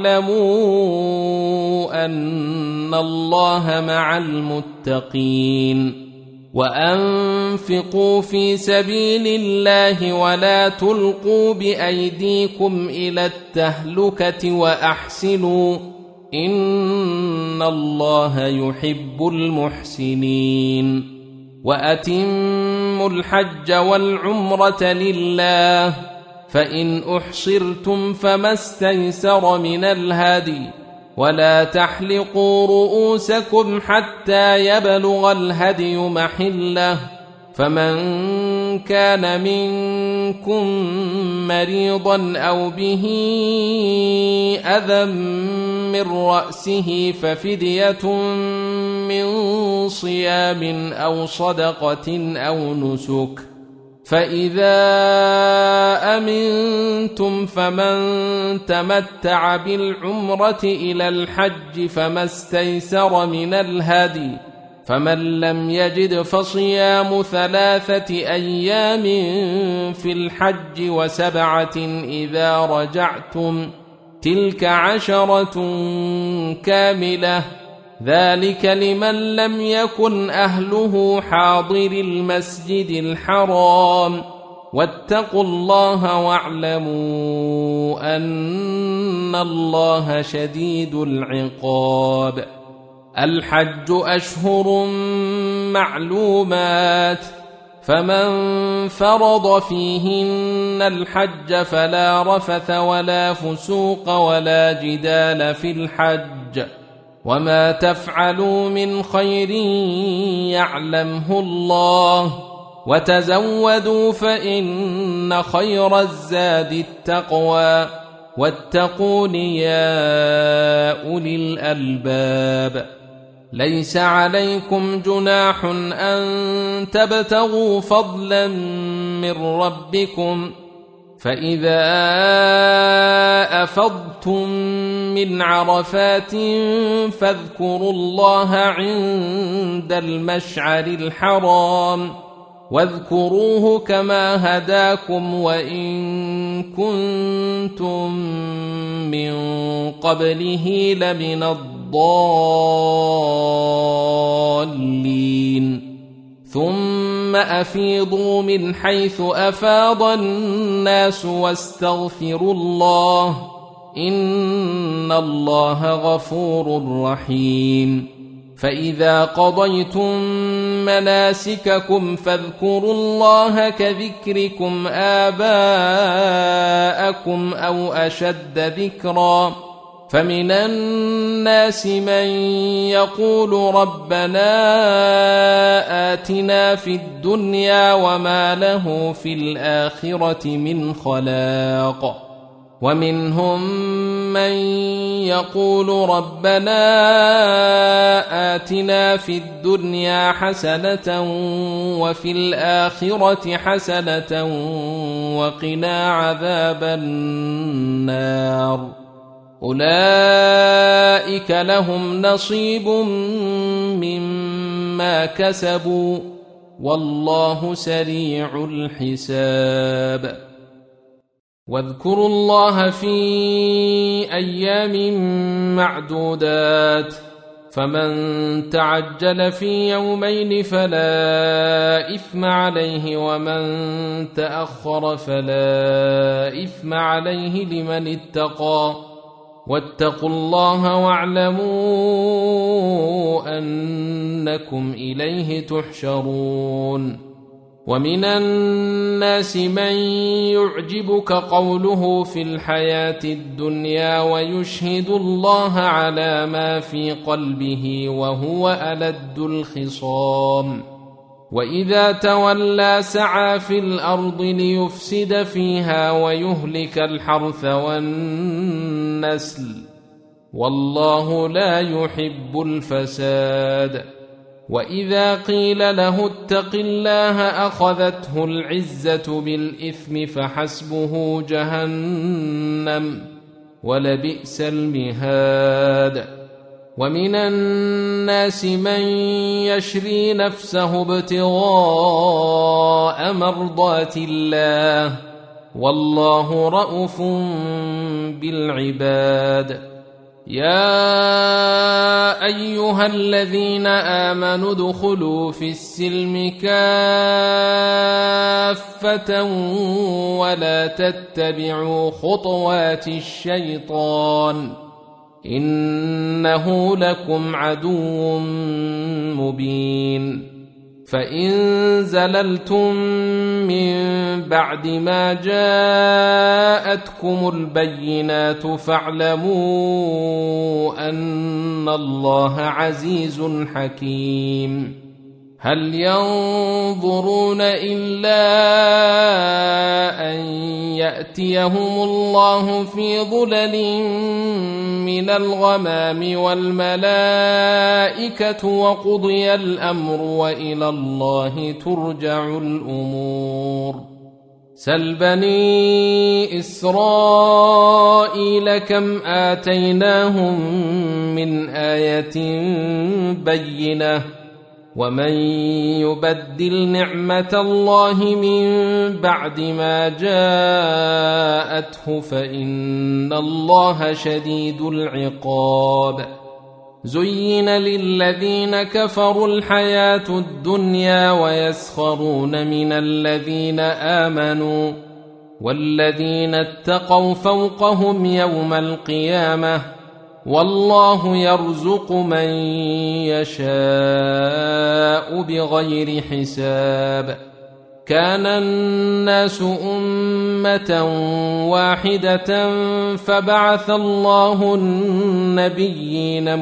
واعلموا أن الله مع المتقين وأنفقوا في سبيل الله ولا تلقوا بأيديكم إلى التهلكة وأحسنوا إن الله يحب المحسنين وأتموا الحج والعمرة لله فإن أحصرتم فما استيسر من الهدي ولا تحلقوا رؤوسكم حتى يبلغ الهدي محله فمن كان منكم مريضا أو به أذى من رأسه ففدية من صيام أو صدقة أو نسك فإذا أمنتم فمن تمتع بالعمرة إلى الحج فما استيسر من الهدي فمن لم يجد فصيام 3 أيام في الحج و7 إذا رجعتم تلك 10 كاملة ذلك لمن لم يكن أهله حاضر المسجد الحرام واتقوا الله واعلموا أن الله شديد العقاب الحج أشهر معلومات فمن فرض فيهن الحج فلا رفث ولا فسوق ولا جدال في الحج وما تفعلوا من خير يعلمه الله وتزودوا فإن خير الزاد التقوى واتقون يا أولي الألباب ليس عليكم جناح أن تبتغوا فضلا من ربكم فإذا أفضتم من عرفات فاذكروا الله عند المشعر الحرام واذكروه كما هداكم وإن كنتم من قبله لمن الضالين ثم أفيضوا من حيث أفاض الناس واستغفروا الله إن الله غفور رحيم فإذا قضيتم مناسككم فاذكروا الله كذكركم آباءكم أو أشد ذكرا فمن الناس من يقول ربنا آتنا في الدنيا وما له في الآخرة من خلاق ومنهم من يقول ربنا آتنا في الدنيا حسنة وفي الآخرة حسنة وقنا عذاب النار أولئك لهم نصيب مما كسبوا والله سريع الحساب واذكروا الله في أيام معدودات فمن تعجل في يومين فلا إثم عليه ومن تأخر فلا إثم عليه لمن اتقى واتقوا الله واعلموا أنكم إليه تحشرون ومن الناس من يعجبك قوله في الحياة الدنيا ويشهد الله على ما في قلبه وهو ألد الخصام وإذا تولى سعى في الأرض ليفسد فيها ويهلك الحرث والنسل والله لا يحب الفساد وإذا قيل له اتق الله أخذته العزة بالإثم فحسبه جهنم ولبئس المهاد ومن الناس من يشري نفسه ابتغاء مرضات الله والله رءوف بالعباد يا أيها الذين آمنوا ادخلوا في السلم كافة ولا تتبعوا خطوات الشيطان إنه لكم عدو مبين فإن زللتم من بعد ما جاءتكم البينات فاعلموا أن الله عزيز حكيم هل ينظرون إلا أن يأتيهم الله في ظلل من الغمام والملائكة وقضي الأمر وإلى الله ترجع الأمور سل بني إسرائيل كم آتيناهم من آية بينة ومن يبدل نعمة الله من بعد ما جاءته فإن الله شديد العقاب زين للذين كفروا الحياة الدنيا ويسخرون من الذين آمنوا والذين اتقوا فوقهم يوم القيامة والله يرزق من يشاء بغير حساب كان الناس أمة واحدة فبعث الله النبيين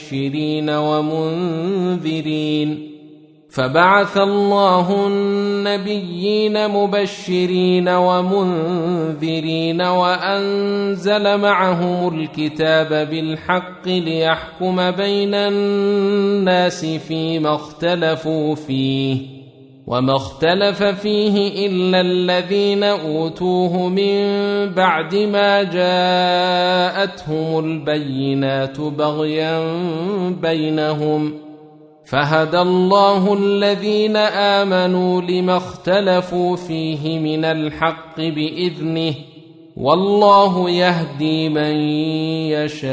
مبشرين ومنذرين وأنزل معهم الكتاب بالحق ليحكم بين الناس فيما اختلفوا فيه وما اختلف فيه إلا الذين أوتوه من بعد ما جاءتهم البينات بغيا بينهم فهدى الله الذين آمنوا لما اختلفوا فيه من الحق بإذنه والله يهدي من يشاء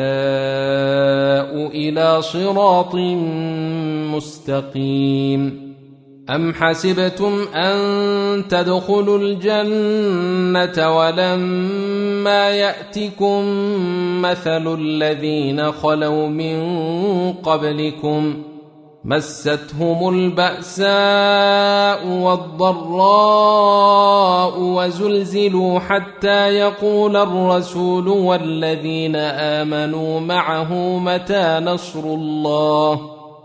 إلى صراط مستقيم. أم حسبتم أن تدخلوا الجنة ولما يأتكم مثل الذين خلوا من قبلكم مستهم البأساء والضراء وزلزلوا حتى يقول الرسول والذين آمنوا معه متى نصر الله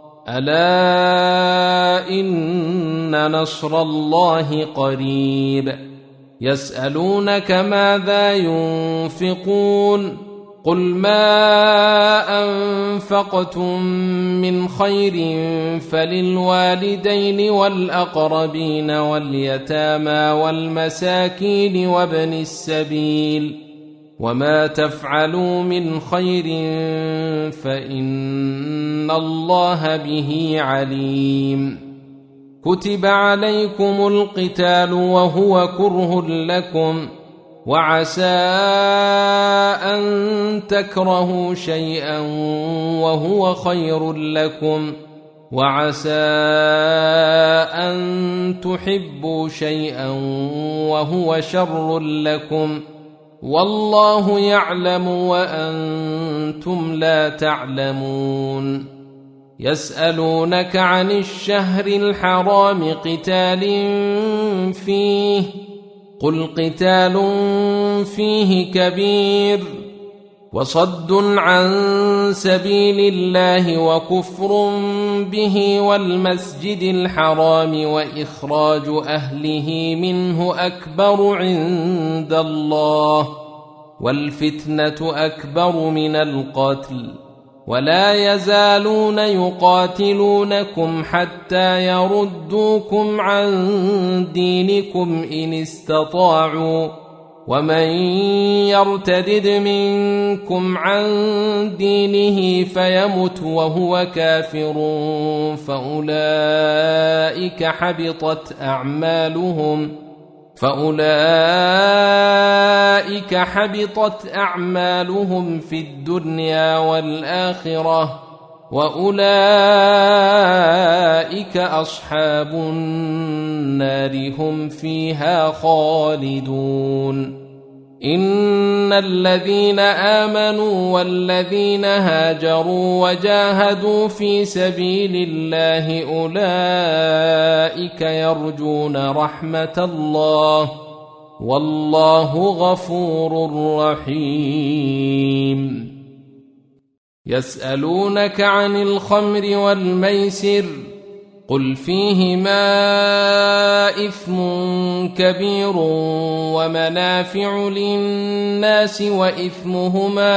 ألا إن نصر الله قريب. يسألونك ماذا ينفقون قل ما أنفقتم من خير فللوالدين والأقربين واليتامى والمساكين وابن السبيل وما تفعلوا من خير فإن الله به عليم. كتب عليكم القتال وهو كره لكم وعسى أن تكرهوا شيئا وهو خير لكم وعسى أن تحبوا شيئا وهو شر لكم والله يعلم وأنتم لا تعلمون. يسألونك عن الشهر الحرام قتال فيه قل قتال فيه كبير وصد عن سبيل الله وكفر به والمسجد الحرام وإخراج أهله منه أكبر عند الله والفتنة أكبر من القتل ولا يزالون يقاتلونكم حتى يردوكم عن دينكم إن استطاعوا ومن يرتدد منكم عن دينه فيمت وهو كافر فأولئك حبطت أعمالهم في الدنيا والآخرة وأولئك أصحاب النار هم فيها خالدون. إن الذين آمنوا والذين هاجروا وجاهدوا في سبيل الله أولئك يرجون رحمة الله والله غفور رحيم. يسألونك عن الخمر والميسر قل فيهما إثم كبير ومنافع للناس وإثمهما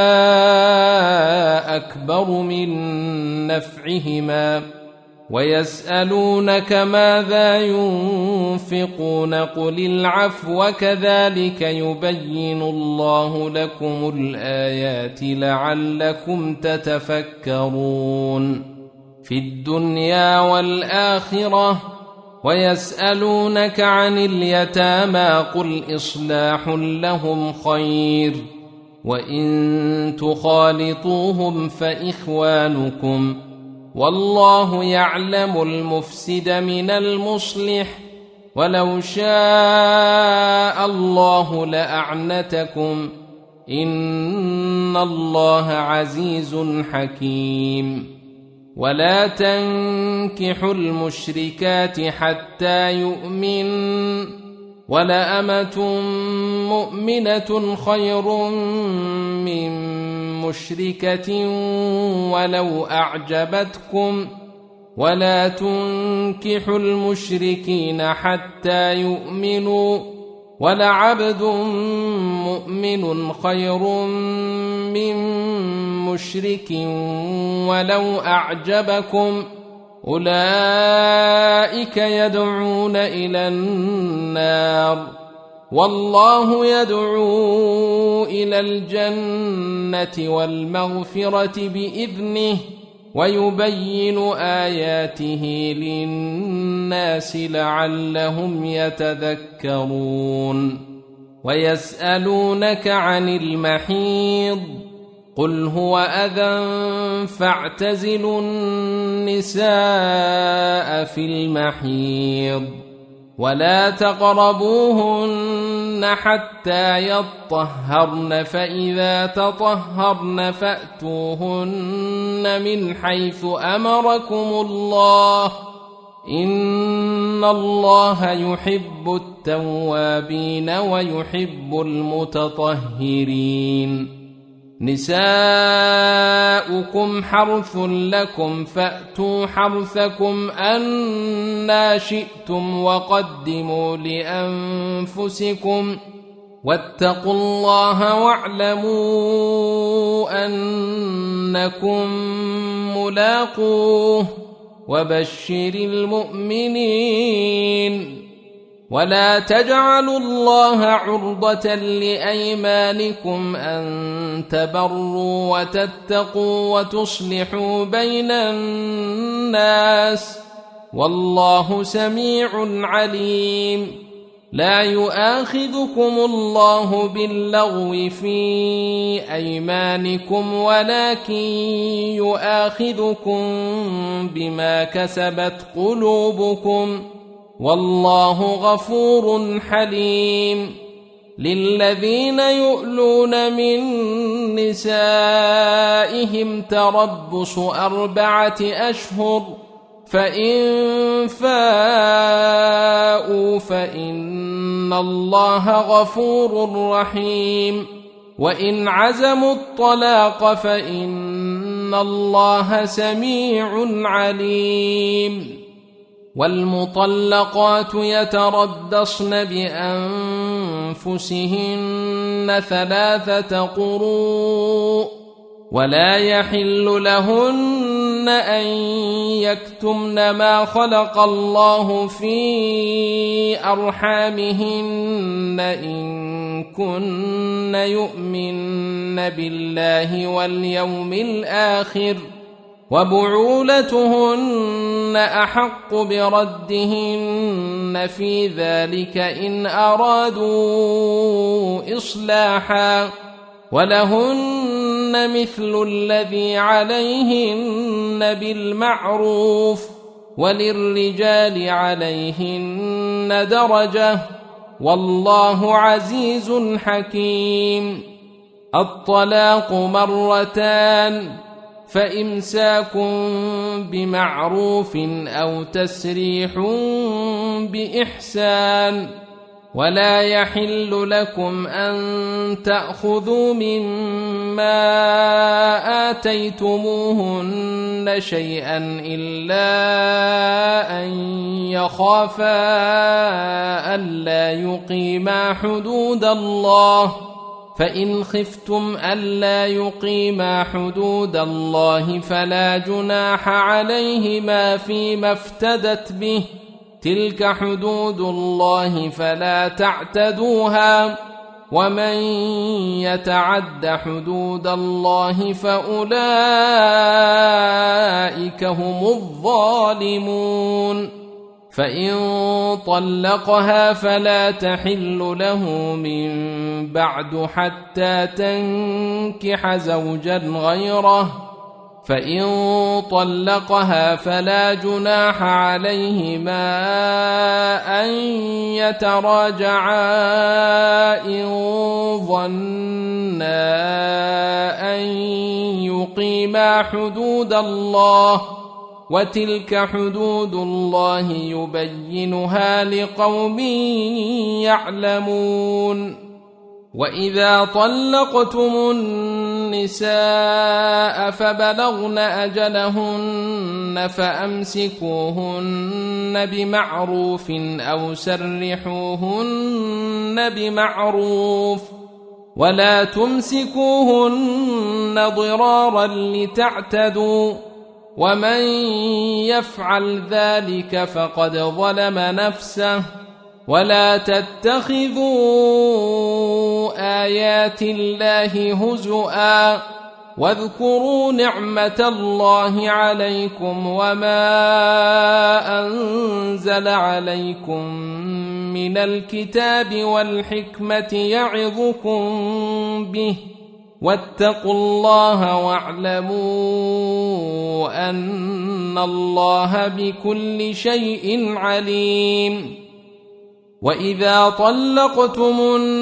أكبر من نفعهما ويسألونك ماذا ينفقون قل العفو كذلك يبين الله لكم الآيات لعلكم تتفكرون في الدنيا والآخرة. ويسألونك عن اليتامى قل إصلاح لهم خير وإن تخالطوهم فإخوانكم والله يعلم المفسد من المصلح ولو شاء الله لأعنتكم إن الله عزيز حكيم. ولا تنكحوا المشركات حتى يؤمن ولأمة مؤمنة خير من مشركة ولو أعجبتكم ولا تنكحوا المشركين حتى يؤمنوا ولعبد مؤمن خير من مشرك ولو أعجبكم أولئك يدعون إلى النار والله يدعو إلى الجنة والمغفرة بإذنه ويبين آياته للناس لعلهم يتذكرون. ويسألونك عن المحيض قل هو أذى فاعتزلوا النساء في المحيض ولا تقربوهن حتى يطهرن فإذا تطهرن فأتوهن من حيث أمركم الله إن الله يحب التوابين ويحب المتطهرين نساؤكم حرث لكم فأتوا حرثكم أنى شئتم وقدموا لأنفسكم واتقوا الله واعلموا أنكم ملاقوه وبشر المؤمنين ولا تجعلوا الله عرضة لأيمانكم أن تبروا وتتقوا وتصلحوا بين الناس والله سميع عليم لا يؤاخذكم الله باللغو في أيمانكم ولكن يؤاخذكم بما كسبت قلوبكم والله غفور حليم للذين يؤلون من نسائهم تربص 4 أشهر فإن فاءوا فإن الله غفور رحيم وإن عزموا الطلاق فإن الله سميع عليم والمطلقات يتربصن بأنفسهن 3 قروء ولا يحل لهن أن يكتمن ما خلق الله في أرحامهن إن كن يؤمن بالله واليوم الآخر وبعولتهن أحق بردهن في ذلك إن أرادوا إصلاحا ولهن مثل الذي عليهن بالمعروف وللرجال عليهن درجة والله عزيز حكيم الطلاق 2 فإمساك بمعروف أو تسريح بإحسان ولا يحل لكم أن تأخذوا مما آتيتموهن شيئا إلا أن يخافا ألا يقيما حدود الله فإن خفتم ألا يقيما حدود الله فلا جناح عليهما فيما افتدت به تلك حدود الله فلا تعتدوها ومن يتعد حدود الله فأولئك هم الظالمون فإن طلقها فلا تحل له من بعد حتى تنكح زوجا غيره فإن طلقها فلا جناح عليهما أن يتراجعا إن ظنا أن يقيما حدود الله وتلك حدود الله يبينها لقوم يعلمون وإذا طلقتم النساء فبلغن أجلهن فأمسكوهن بمعروف أو سرحوهن بمعروف ولا تمسكوهن ضرارا لتعتدوا ومن يفعل ذلك فقد ظلم نفسه ولا تتخذوا آيات الله هزؤا واذكروا نعمة الله عليكم وما أنزل عليكم من الكتاب والحكمة يعظكم به واتقوا الله واعلموا أن الله بكل شيء عليم. وإذا طلقتم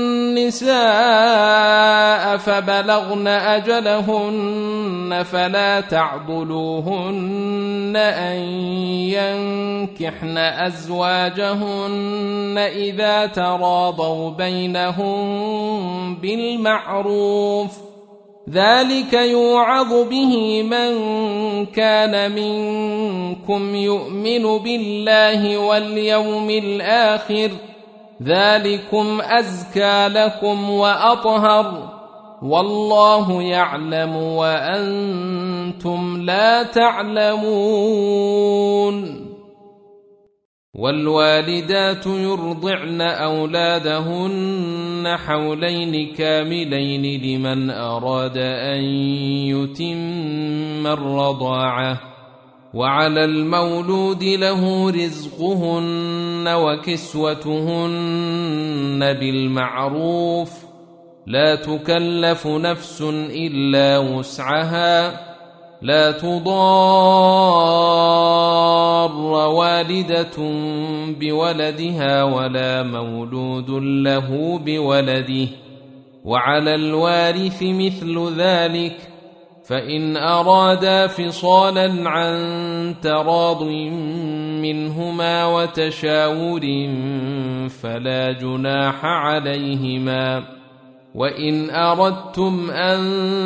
النساء فبلغن أجلهن فلا تعضلوهن أن ينكحن أزواجهن إذا تراضوا بينهم بالمعروف، ذلك يوعظ به من كان منكم يؤمن بالله واليوم الآخر، ذلكم أزكى لكم وأطهر، والله يعلم وأنتم لا تعلمون. والوالدات يرضعن أولادهن حولين كاملين لمن أراد أن يتم الرضاعة، وعلى المولود له رزقهن وكسوتهن بالمعروف، لا تكلف نفس إلا وسعها، لا تضار والدة بولدها ولا مولود له بولده، وعلى الوارث مثل ذلك، فإن أرادا فصالا عن تراض منهما وتشاور فلا جناح عليهما. وإن أردتم أن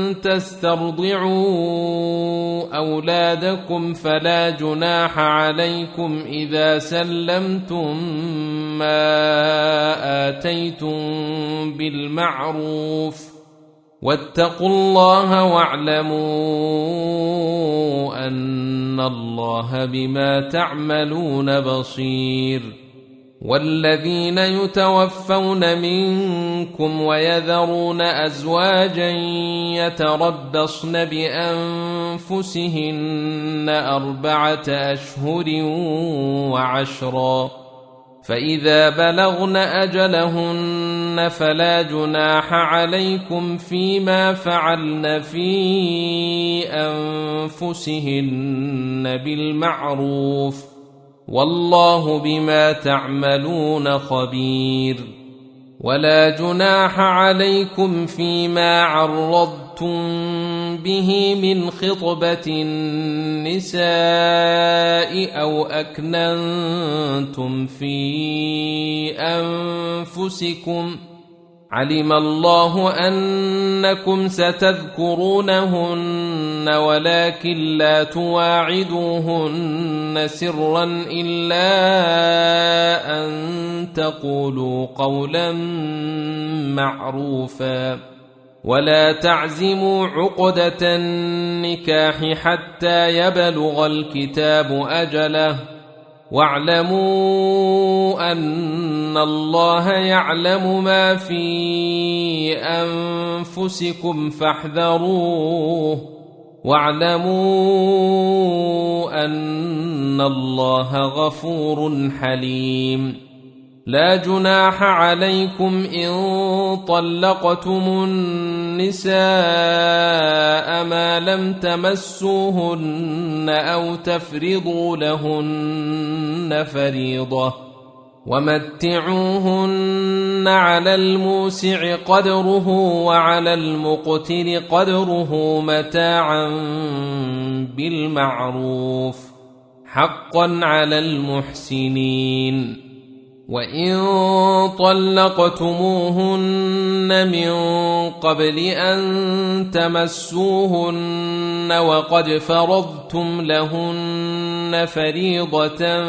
تسترضعوا أولادكم فلا جناح عليكم إذا سلمتم ما آتيتم بالمعروف، واتقوا الله واعلموا أن الله بما تعملون بصير. والذين يتوفون منكم ويذرون أزواجا يتربصن بأنفسهن 4 أشهر وعشرا، فإذا بلغن أجلهن فلا جناح عليكم فيما فعلن في أنفسهن بالمعروف، والله بما تعملون خبير. ولا جناح عليكم فيما عرضتم به من خطبة النساء أو أكننتم في أنفسكم، علم الله أنكم ستذكرونهن ولكن لا تواعدوهن سرا إلا أن تقولوا قولا معروفا، ولا تعزموا عقدة النكاح حتى يبلغ الكتاب أجله، واعلموا أن الله يعلم ما في أنفسكم فاحذروه، واعلموا أن الله غفور حليم. لا جناح عليكم إن طلقتم النساء ما لم تمسوهن أو تفرضوا لهن فريضة، ومتعوهن على الموسع قدره وعلى المقتر قدره متاعا بالمعروف، حقا على المحسنين. وإن طلقتموهن من قبل أن تمسوهن وقد فرضتم لهن فريضة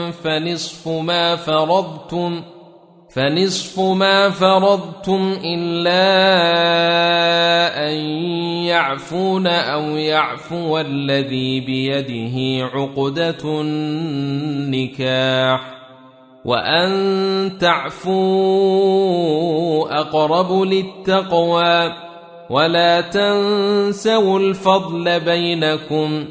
فنصف ما فرضتم إلا أن يعفون أو يعفو الذي بيده عقدة النكاح، وأن تعفوا أقرب للتقوى، ولا تنسوا الفضل بينكم،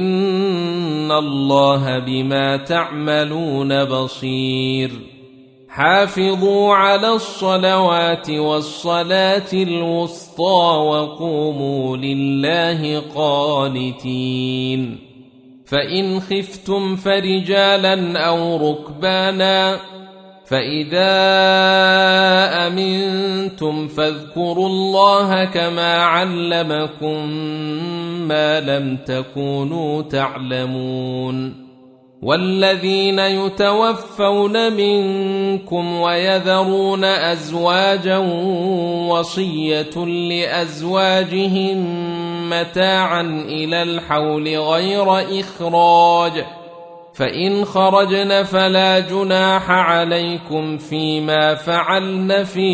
إن الله بما تعملون بصير. حافظوا على الصلوات والصلاة الوسطى وقوموا لله قانتين. فإن خفتم فرجالا أو ركبانا فإذا أمنتم فاذكروا الله كما علمكم ما لم تكونوا تعلمون. والذين يتوفون منكم ويذرون أزواجا وصية لأزواجهم متاعا إلى الحول غير إخراج، فإن خرجن فلا جناح عليكم فيما فعلن في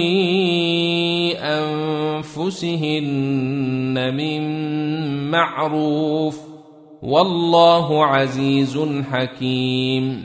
أنفسهن من معروف، والله عزيز حكيم.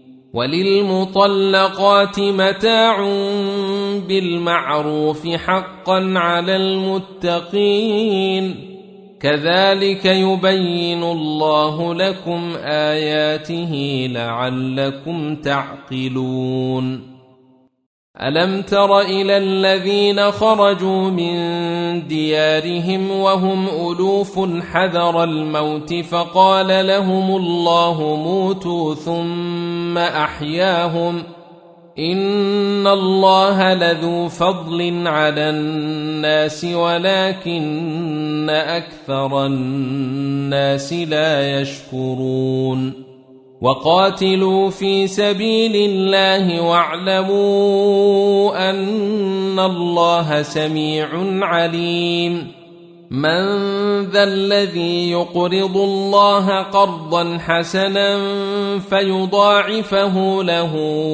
وللمطلقات متاع بالمعروف حقا على المتقين، كذلك يبين الله لكم آياته لعلكم تعقلون. ألم تر إلى الذين خرجوا من ديارهم وهم ألوف حذر الموت فقال لهم الله موتوا ثم أحياهم، إن الله لذو فضل على الناس ولكن أكثر الناس لا يشكرون. وقاتلوا في سبيل الله واعلموا أن الله سميع عليم. من ذا الذي يقرض الله قرضا حسنا فيضاعفه له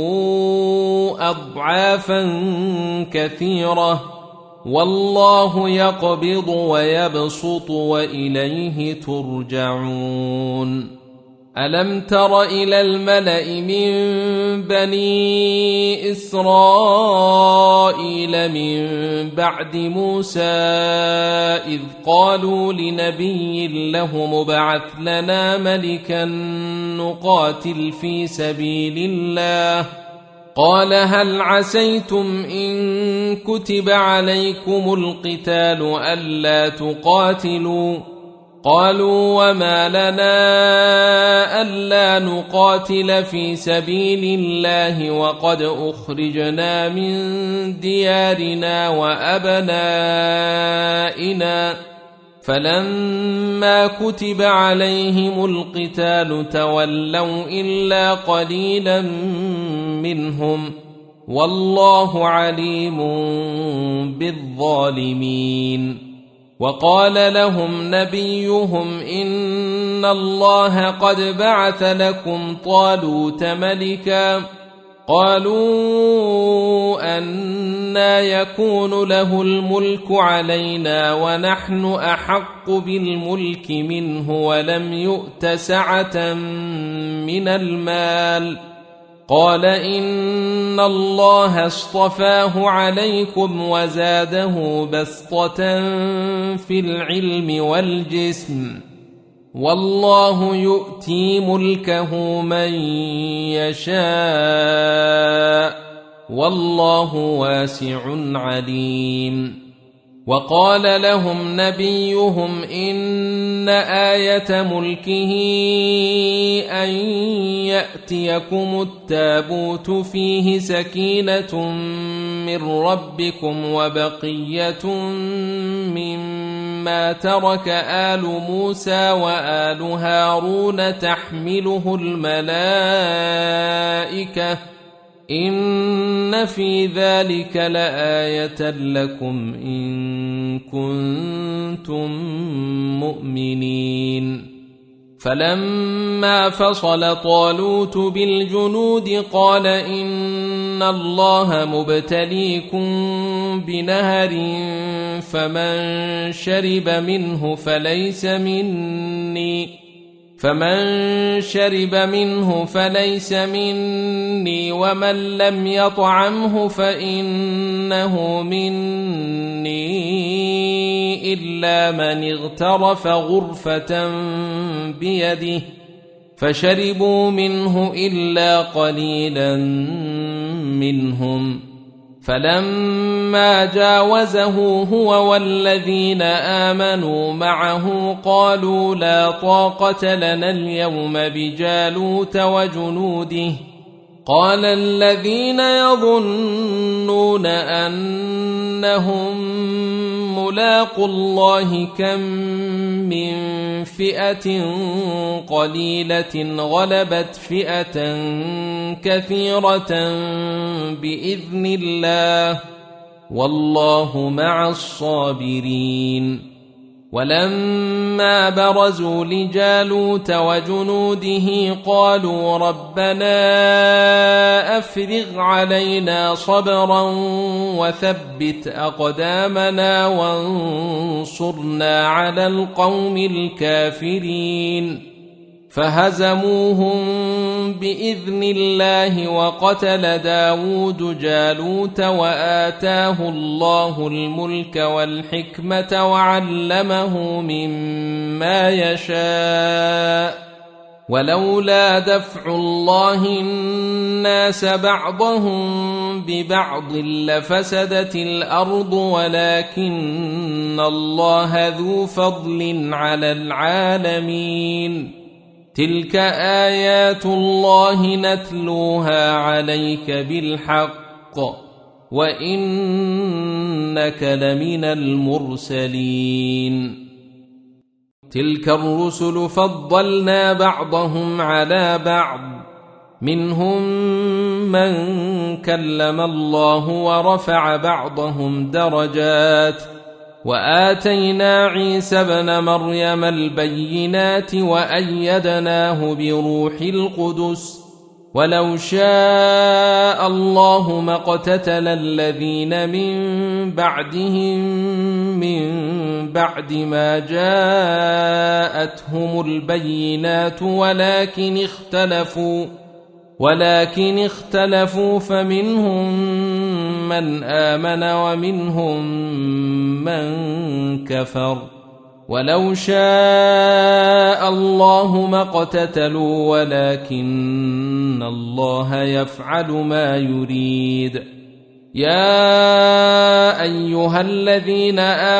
أضعافا كثيرة، والله يقبض ويبسط وإليه ترجعون. ألم تر إلى الملأ من بني إسرائيل من بعد موسى إذ قالوا لنبي له مبعث لنا ملكا نقاتل في سبيل الله، قال هل عسيتم إن كتب عليكم القتال ألا تقاتلوا؟ قالوا وما لنا ألا نقاتل في سبيل الله وقد أخرجنا من ديارنا وأبنائنا، فلما كتب عليهم القتال تولوا إلا قليلا منهم، والله عليم بالظالمين. وقال لهم نبيهم إن الله قد بعث لكم طالوت ملكا، قالوا أنى يكون له الملك علينا ونحن أحق بالملك منه ولم يؤت سعة من المال، قال إن الله اصطفاه عليكم وزاده بسطة في العلم والجسم، والله يؤتي ملكه من يشاء، والله واسع عليم. وقال لهم نبيهم إن آية ملكه أن يأتيكم التابوت فيه سكينة من ربكم وبقية مما ترك آل موسى وآل هارون تحمله الملائكة، إن في ذلك لآية لكم إن كنتم مؤمنين. فلما فصل طالوت بالجنود قال إن الله مبتليكم بنهر فمن شرب منه فليس مني ومن لم يطعمه فإنه مني إلا من اغترف غرفة بيده، فشربوا منه إلا قليلا منهم فلما جاوزه هو والذين آمنوا معه قالوا لا طاقة لنا اليوم بجالوت وجنوده قال الذين يظنون أنهم ملاقوا الله كم من فئة قليلة غلبت فئة كثيرة بإذن الله والله مع الصابرين ولما برزوا لجالوت وجنوده قالوا ربنا أفرغ علينا صبرا وثبت أقدامنا وانصرنا على القوم الكافرين فهزموهم بإذن الله وقتل داود جالوت وآتاه الله الملك والحكمة وعلمه مما يشاء ولولا دفع الله الناس بعضهم ببعض لفسدت الأرض ولكن الله ذو فضل على العالمين تلك آيات الله نتلوها عليك بالحق وإنك لمن المرسلين تلك الرسل فضلنا بعضهم على بعض منهم من كلم الله ورفع بعضهم درجات وآتينا عيسى ابن مريم البينات وأيدناه بروح القدس ولو شاء الله ما اقتتل الذين من بعدهم من بعد ما جاءتهم البينات ولكن اختلفوا فمنهم من آمن ومنهم من كفر ولو شاء الله ما اقتتلوا ولكن الله يفعل ما يريد يا أيها الذين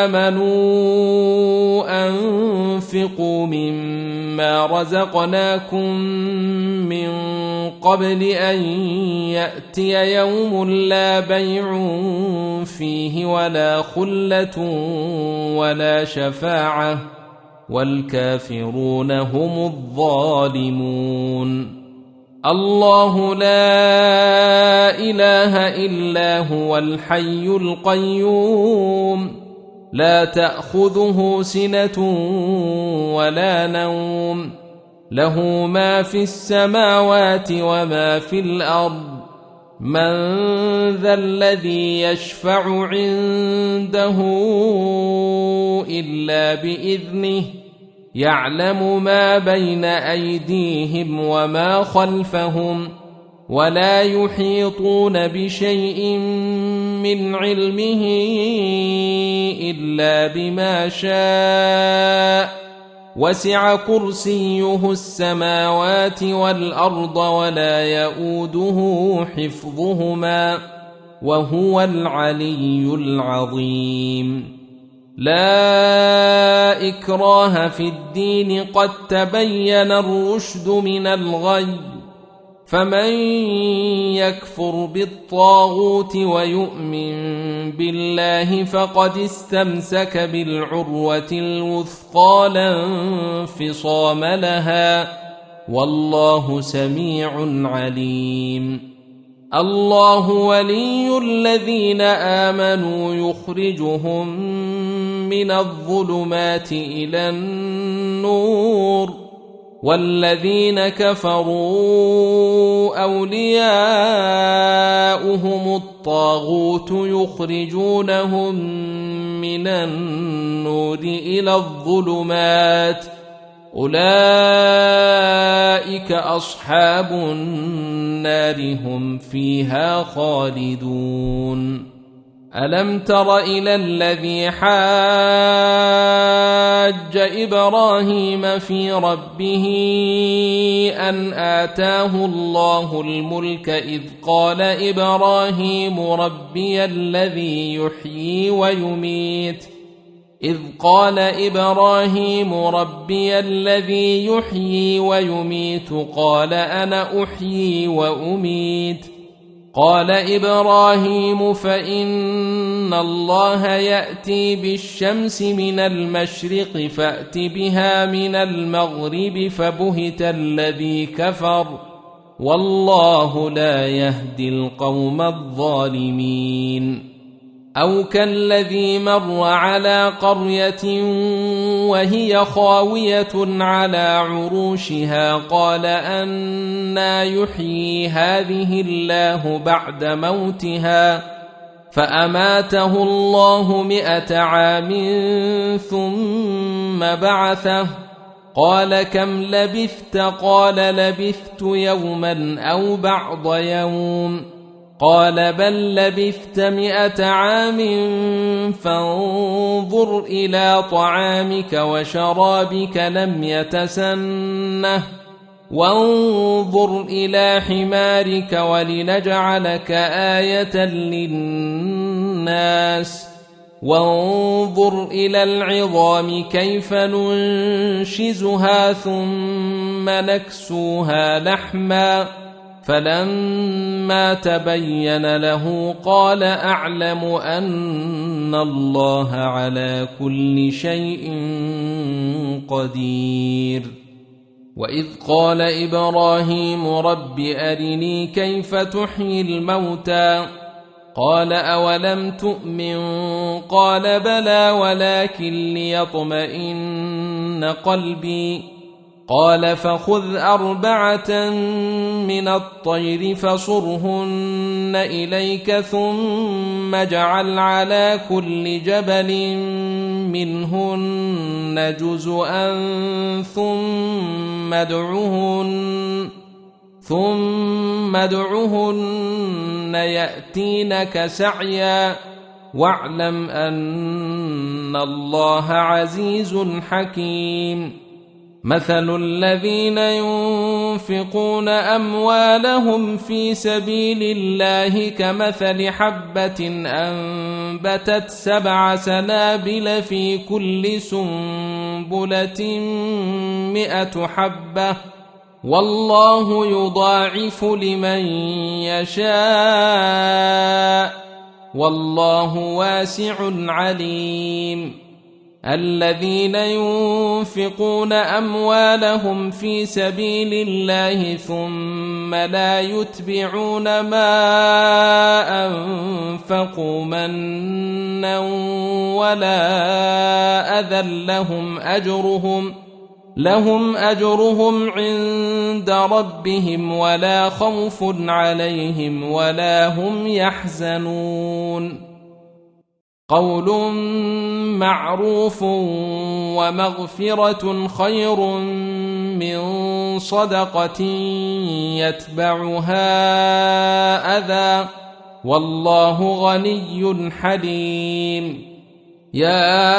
آمنوا أنفقوا مما رزقناكم من قبل أن يأتي يوم لا بيع فيه ولا خلة ولا شفاعة والكافرون هم الظالمون الله لا إله إلا هو الحي القيوم لا تأخذه سنة ولا نوم له ما في السماوات وما في الأرض من ذا الذي يشفع عنده إلا بإذنه يعلم ما بين أيديهم وما خلفهم ولا يحيطون بشيء من علمه إلا بما شاء وسع كرسيه السماوات والأرض ولا يؤوده حفظهما وهو العلي العظيم لا إكراه في الدين قد تبين الرشد من الغي فمن يكفر بالطاغوت ويؤمن بالله فقد استمسك بالعروة الوثقى لا انفصام لها والله سميع عليم الله ولي الذين آمنوا يخرجهم من الظلمات إلى النور والذين كفروا أولياؤهم الطاغوت يخرجونهم من النور إلى الظلمات أولئك أصحاب النار هم فيها خالدون ألم تر إلى الذي حاج إبراهيم في ربه أن آتاه الله الملك إذ قال إبراهيم ربي الذي يحيي ويميت قال أنا أحيي وأميت قال إبراهيم فإن الله يأتي بالشمس من المشرق فأت بها من المغرب فبهت الذي كفر والله لا يهدي القوم الظالمين أو كالذي مر على قرية وهي خاوية على عروشها قال أنى يحيي هذه الله بعد موتها فأماته الله 100 عام ثم بعثه قال كم لبثت قال لبثت يوما أو بعض يوم قال بل لبثت 100 عام فانظر إلى طعامك وشرابك لم يتسنه وانظر إلى حمارك ولنجعلك آية للناس وانظر إلى العظام كيف ننشزها ثم نكسوها لحما فلما تبين له قال أعلم أن الله على كل شيء قدير وإذ قال إبراهيم رب أرني كيف تحيي الموتى قال أولم تؤمن قال بلى ولكن ليطمئن قلبي قال فخذ 4 من الطير فصرهن إليك ثم اجعل على كل جبل منهن جزءا ثم ادعهن يأتينك سعيا واعلم أن الله عزيز حكيم مثل الذين ينفقون أموالهم في سبيل الله كمثل حبة أنبتت 7 سنابل في كل سنبلة 100 حبة والله يضاعف لمن يشاء والله واسع عليم الذين ينفقون أموالهم في سبيل الله ثم لا يتبعون ما أنفقوا منا ولا أذى لهم أجرهم عند ربهم ولا خوف عليهم ولا هم يحزنون قول معروف ومغفرة خير من صدقة يتبعها أذى والله غني حليم يا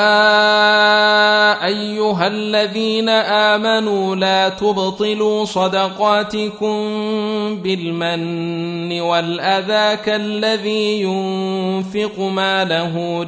أيها الذين آمنوا لا تبطلوا صدقاتكم بالمن والأذى كالذي ينفق ماله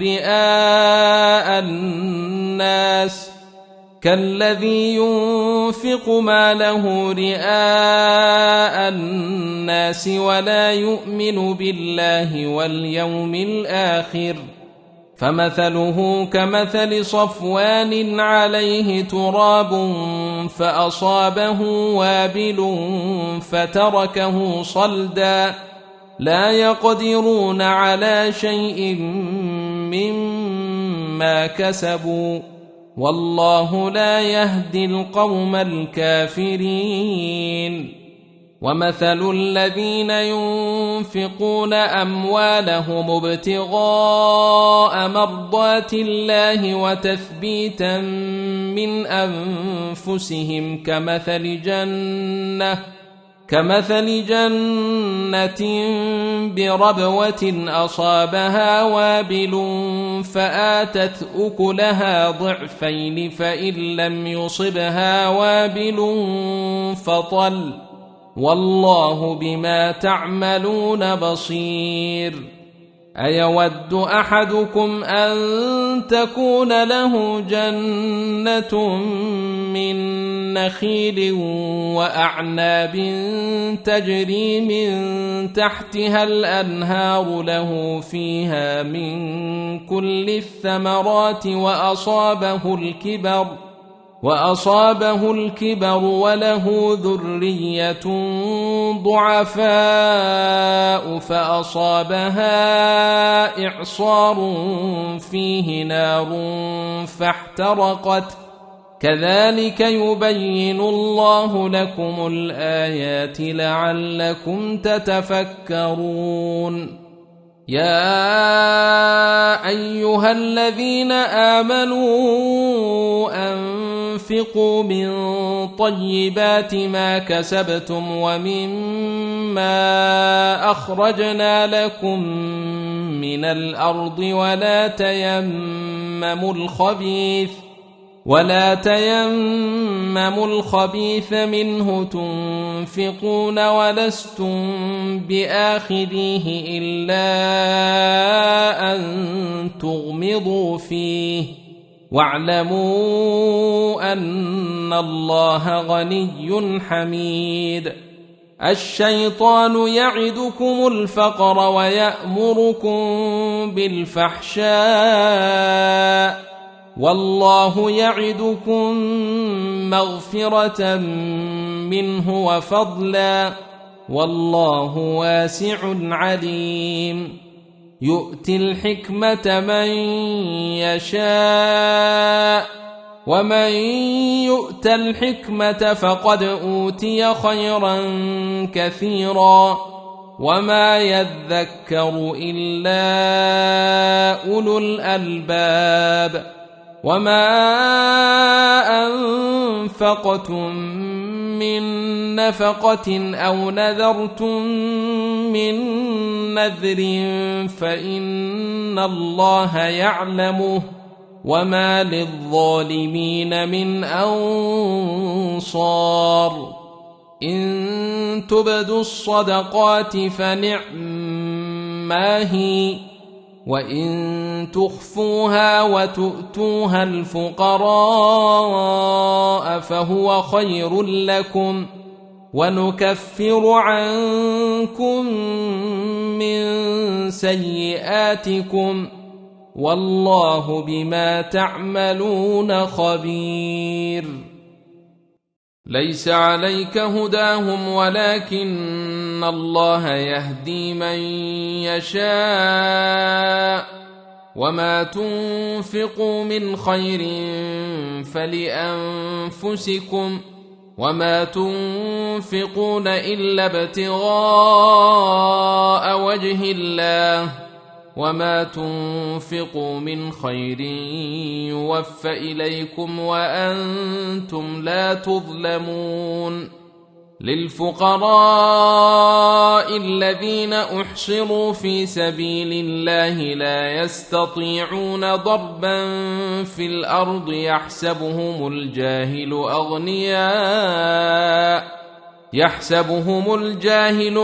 رئاء الناس ولا يؤمن بالله واليوم الآخر فمثله كمثل صفوان عليه تراب فأصابه وابل فتركه صلدا لا يقدرون على شيء مما كسبوا والله لا يهدي القوم الكافرين ومثل الذين ينفقون أموالهم ابتغاء مرضات الله وتثبيتا كمثل جنة بربوة أصابها وابل فآتت أكلها ضعفين فإن لم يصبها وابل فطل والله بما تعملون بصير أيود أحدكم أن تكون له جنة من نخيل وأعناب تجري من تحتها الأنهار له فيها من كل الثمرات وأصابه الكبر وله ذرية ضعفاء فأصابها إعصار فيه نار فاحترقت كذلك يبين الله لكم الآيات لعلكم تتفكرون يا أيها الذين آمنوا أنفقوا من طيبات ما كسبتم ومما أخرجنا لكم من الأرض ولا تيمموا الخبيث منه تنفقون ولستم بآخذيه إلا أن تغمضوا فيه واعلموا أن الله غني حميد الشيطان يعدكم الفقر ويأمركم بالفحشاء والله يعدكم مغفرة منه وفضلا والله واسع عليم يؤتي الحكمة من يشاء ومن يؤت الحكمة فقد أوتي خيرا كثيرا وما يذكر إلا أولو الألباب وما أنفقتم من نفقة أو نذرتم من نذر فإن الله يعلمه وما للظالمين من أنصار إن تبدوا الصدقات فنعما هي وإن تخفوها وتؤتوها الفقراء فهو خير لكم ونكفر عنكم من سيئاتكم والله بما تعملون خبير ليس عليك هداهم ولكن الله يهدي من يشاء وما تنفقوا من خير فلأنفسكم وما تنفقون إلا ابتغاء وجه الله وما تنفقوا من خير يوفى إليكم وأنتم لا تظلمون للفقراء الذين أحصروا في سبيل الله لا يستطيعون ضربا في الأرض يحسبهم الجاهل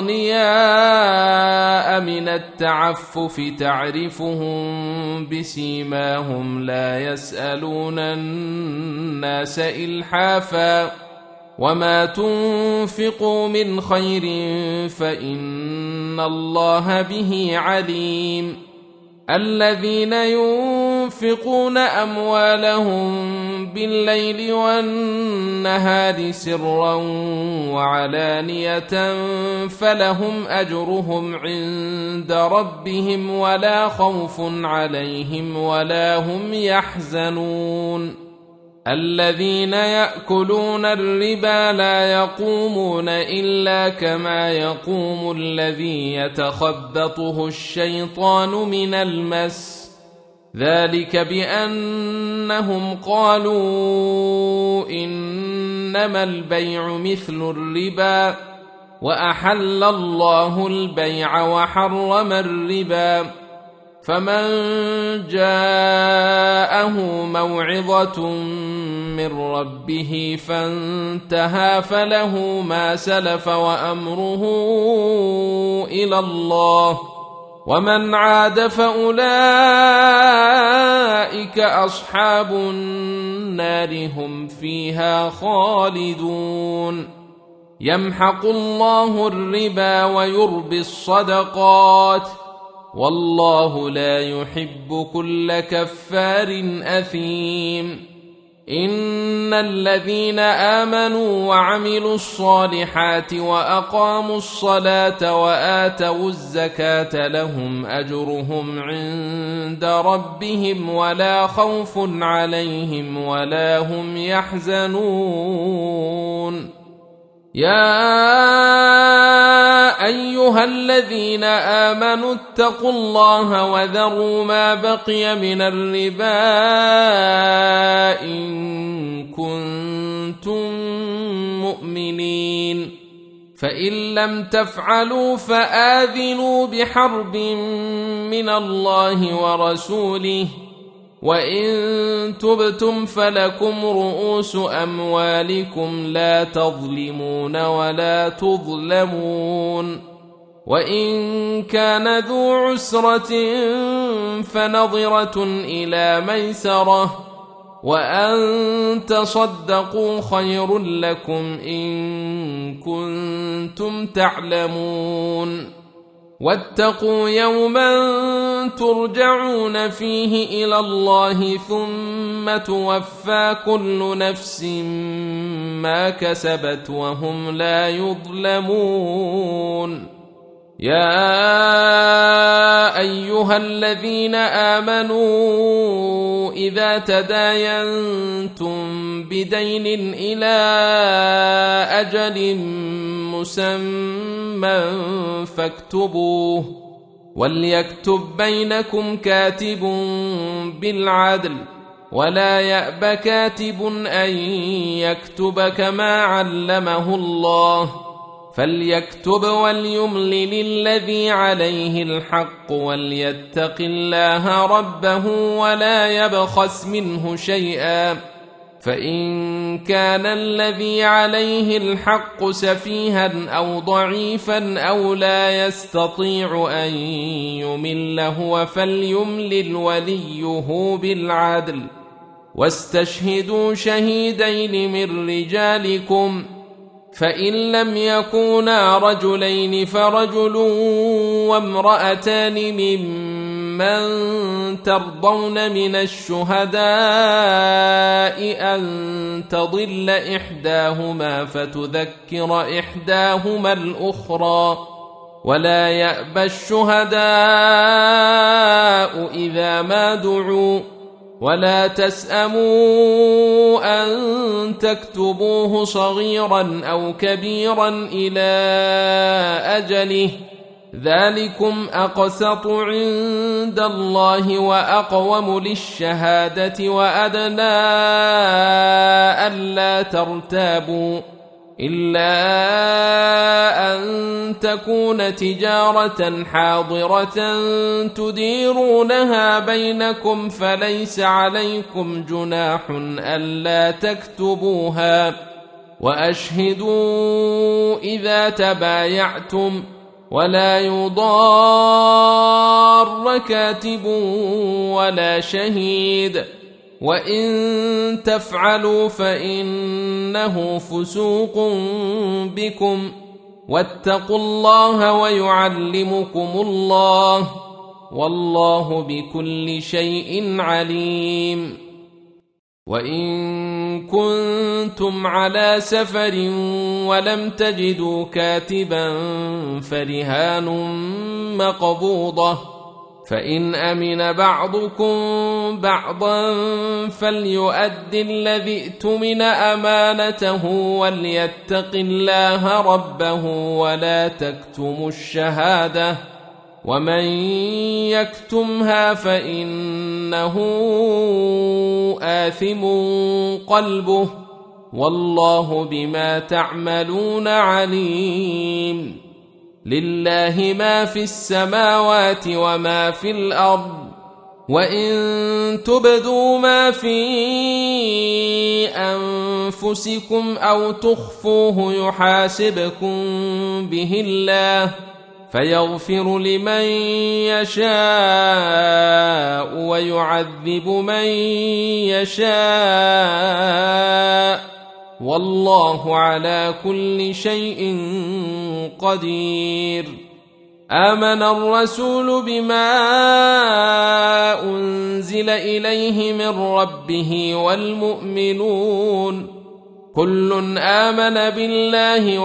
أغنياء من التعفف تعرفهم بسيماهم لا يسألون الناس إلحافا وما تنفقوا من خير فإن الله به عليم الذين ينفقون أموالهم بالليل والنهار سرا وعلانية فلهم أجرهم عند ربهم ولا خوف عليهم ولا هم يحزنون الذين يأكلون الربا لا يقومون إلا كما يقوم الذي يتخبطه الشيطان من المس ذلك بأنهم قالوا إنما البيع مثل الربا وأحل الله البيع وحرم الربا فمن جاءه موعظة من ربه فانتهى فله ما سلف وأمره إلى الله ومن عاد فأولئك أصحاب النار هم فيها خالدون يمحق الله الربا ويربي الصدقات والله لا يحب كل كفار أثيم إن الذين آمنوا وعملوا الصالحات وأقاموا الصلاة وآتوا الزكاة لهم أجرهم عند ربهم ولا خوف عليهم ولا هم يحزنون يا أيها الذين آمنوا اتقوا الله وذروا ما بقي من الربا إن كنتم مؤمنين فإن لم تفعلوا فآذنوا بحرب من الله ورسوله وإن تبتم فلكم رؤوس أموالكم لا تظلمون ولا تظلمون وإن كان ذو عسرة فنظرة إلى ميسرة وأن تصدقوا خير لكم إن كنتم تعلمون واتقوا يوما ترجعون فيه إلى الله ثم توفى كل نفس ما كسبت وهم لا يظلمون يا أيها الذين آمنوا إذا تداينتم بدين إلى أجل مسمى فاكتبوه وليكتب بينكم كاتب بالعدل ولا يأب كاتب أن يكتب كما علمه الله فليكتب وليملل الذي عليه الحق وليتق الله ربه ولا يبخس منه شيئا فإن كان الذي عليه الحق سفيها أو ضعيفا أو لا يستطيع أن يمل هو فليملل وليه بالعدل واستشهدوا شهيدين من رجالكم فإن لم يكونا رجلين فرجل وامرأتان ممن ترضون من الشهداء أن تضل إحداهما فتذكر إحداهما الأخرى ولا يأبى الشهداء إذا ما دعوا ولا تسأموا أن تكتبوه صغيرا أو كبيرا إلى أجله ذلكم أقسط عند الله وأقوم للشهادة وأدنى ألا ترتابوا إلا أن تكون تجارة حاضرة تديرونها بينكم فليس عليكم جناح ألا تكتبوها وأشهدوا إذا تبايعتم ولا يضار كاتب ولا شهيد وإن تفعلوا فإنه فسوق بكم واتقوا الله ويعلمكم الله والله بكل شيء عليم وإن كنتم على سفر ولم تجدوا كاتبا فرهان مقبوضة فإن أمن بعضكم بعضا فليؤد الذي ائتمن أمانته وليتق الله ربه ولا تكتموا الشهادة ومن يكتمها فإنه آثم قلبه والله بما تعملون عليم. لله ما في السماوات وما في الأرض، وإن تبدوا ما في أنفسكم أو تخفوه يحاسبكم به الله فيغفر لمن يشاء ويعذب من يشاء، والله على كل شيء قدير. آمن الرسول بما أنزل إليه من ربه والمؤمنون كل آمن بالله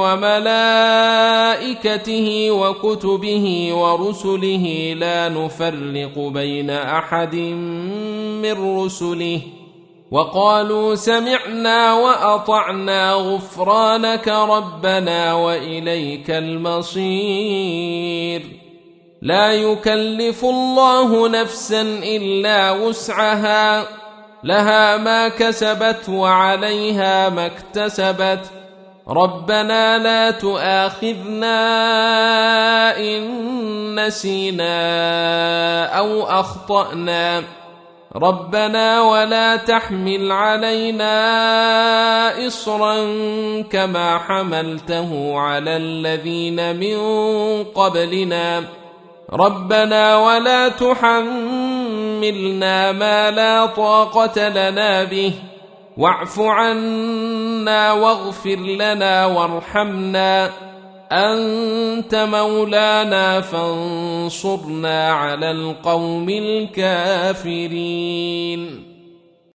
وملائكته وكتبه ورسله لا نفرق بين أحد من رسله وقالوا سمعنا وأطعنا غفرانك ربنا وإليك المصير. لا يكلف الله نفسا إلا وسعها، لها ما كسبت وعليها ما اكتسبت. ربنا لا تؤاخذنا إن نسينا أو أخطأنا، ربنا ولا تحمل علينا إصرا كما حملته على الذين من قبلنا، ربنا ولا تحملنا ما لا طاقة لنا به، واعف عنا واغفر لنا وارحمنا، أنت مولانا فانصرنا على القوم الكافرين.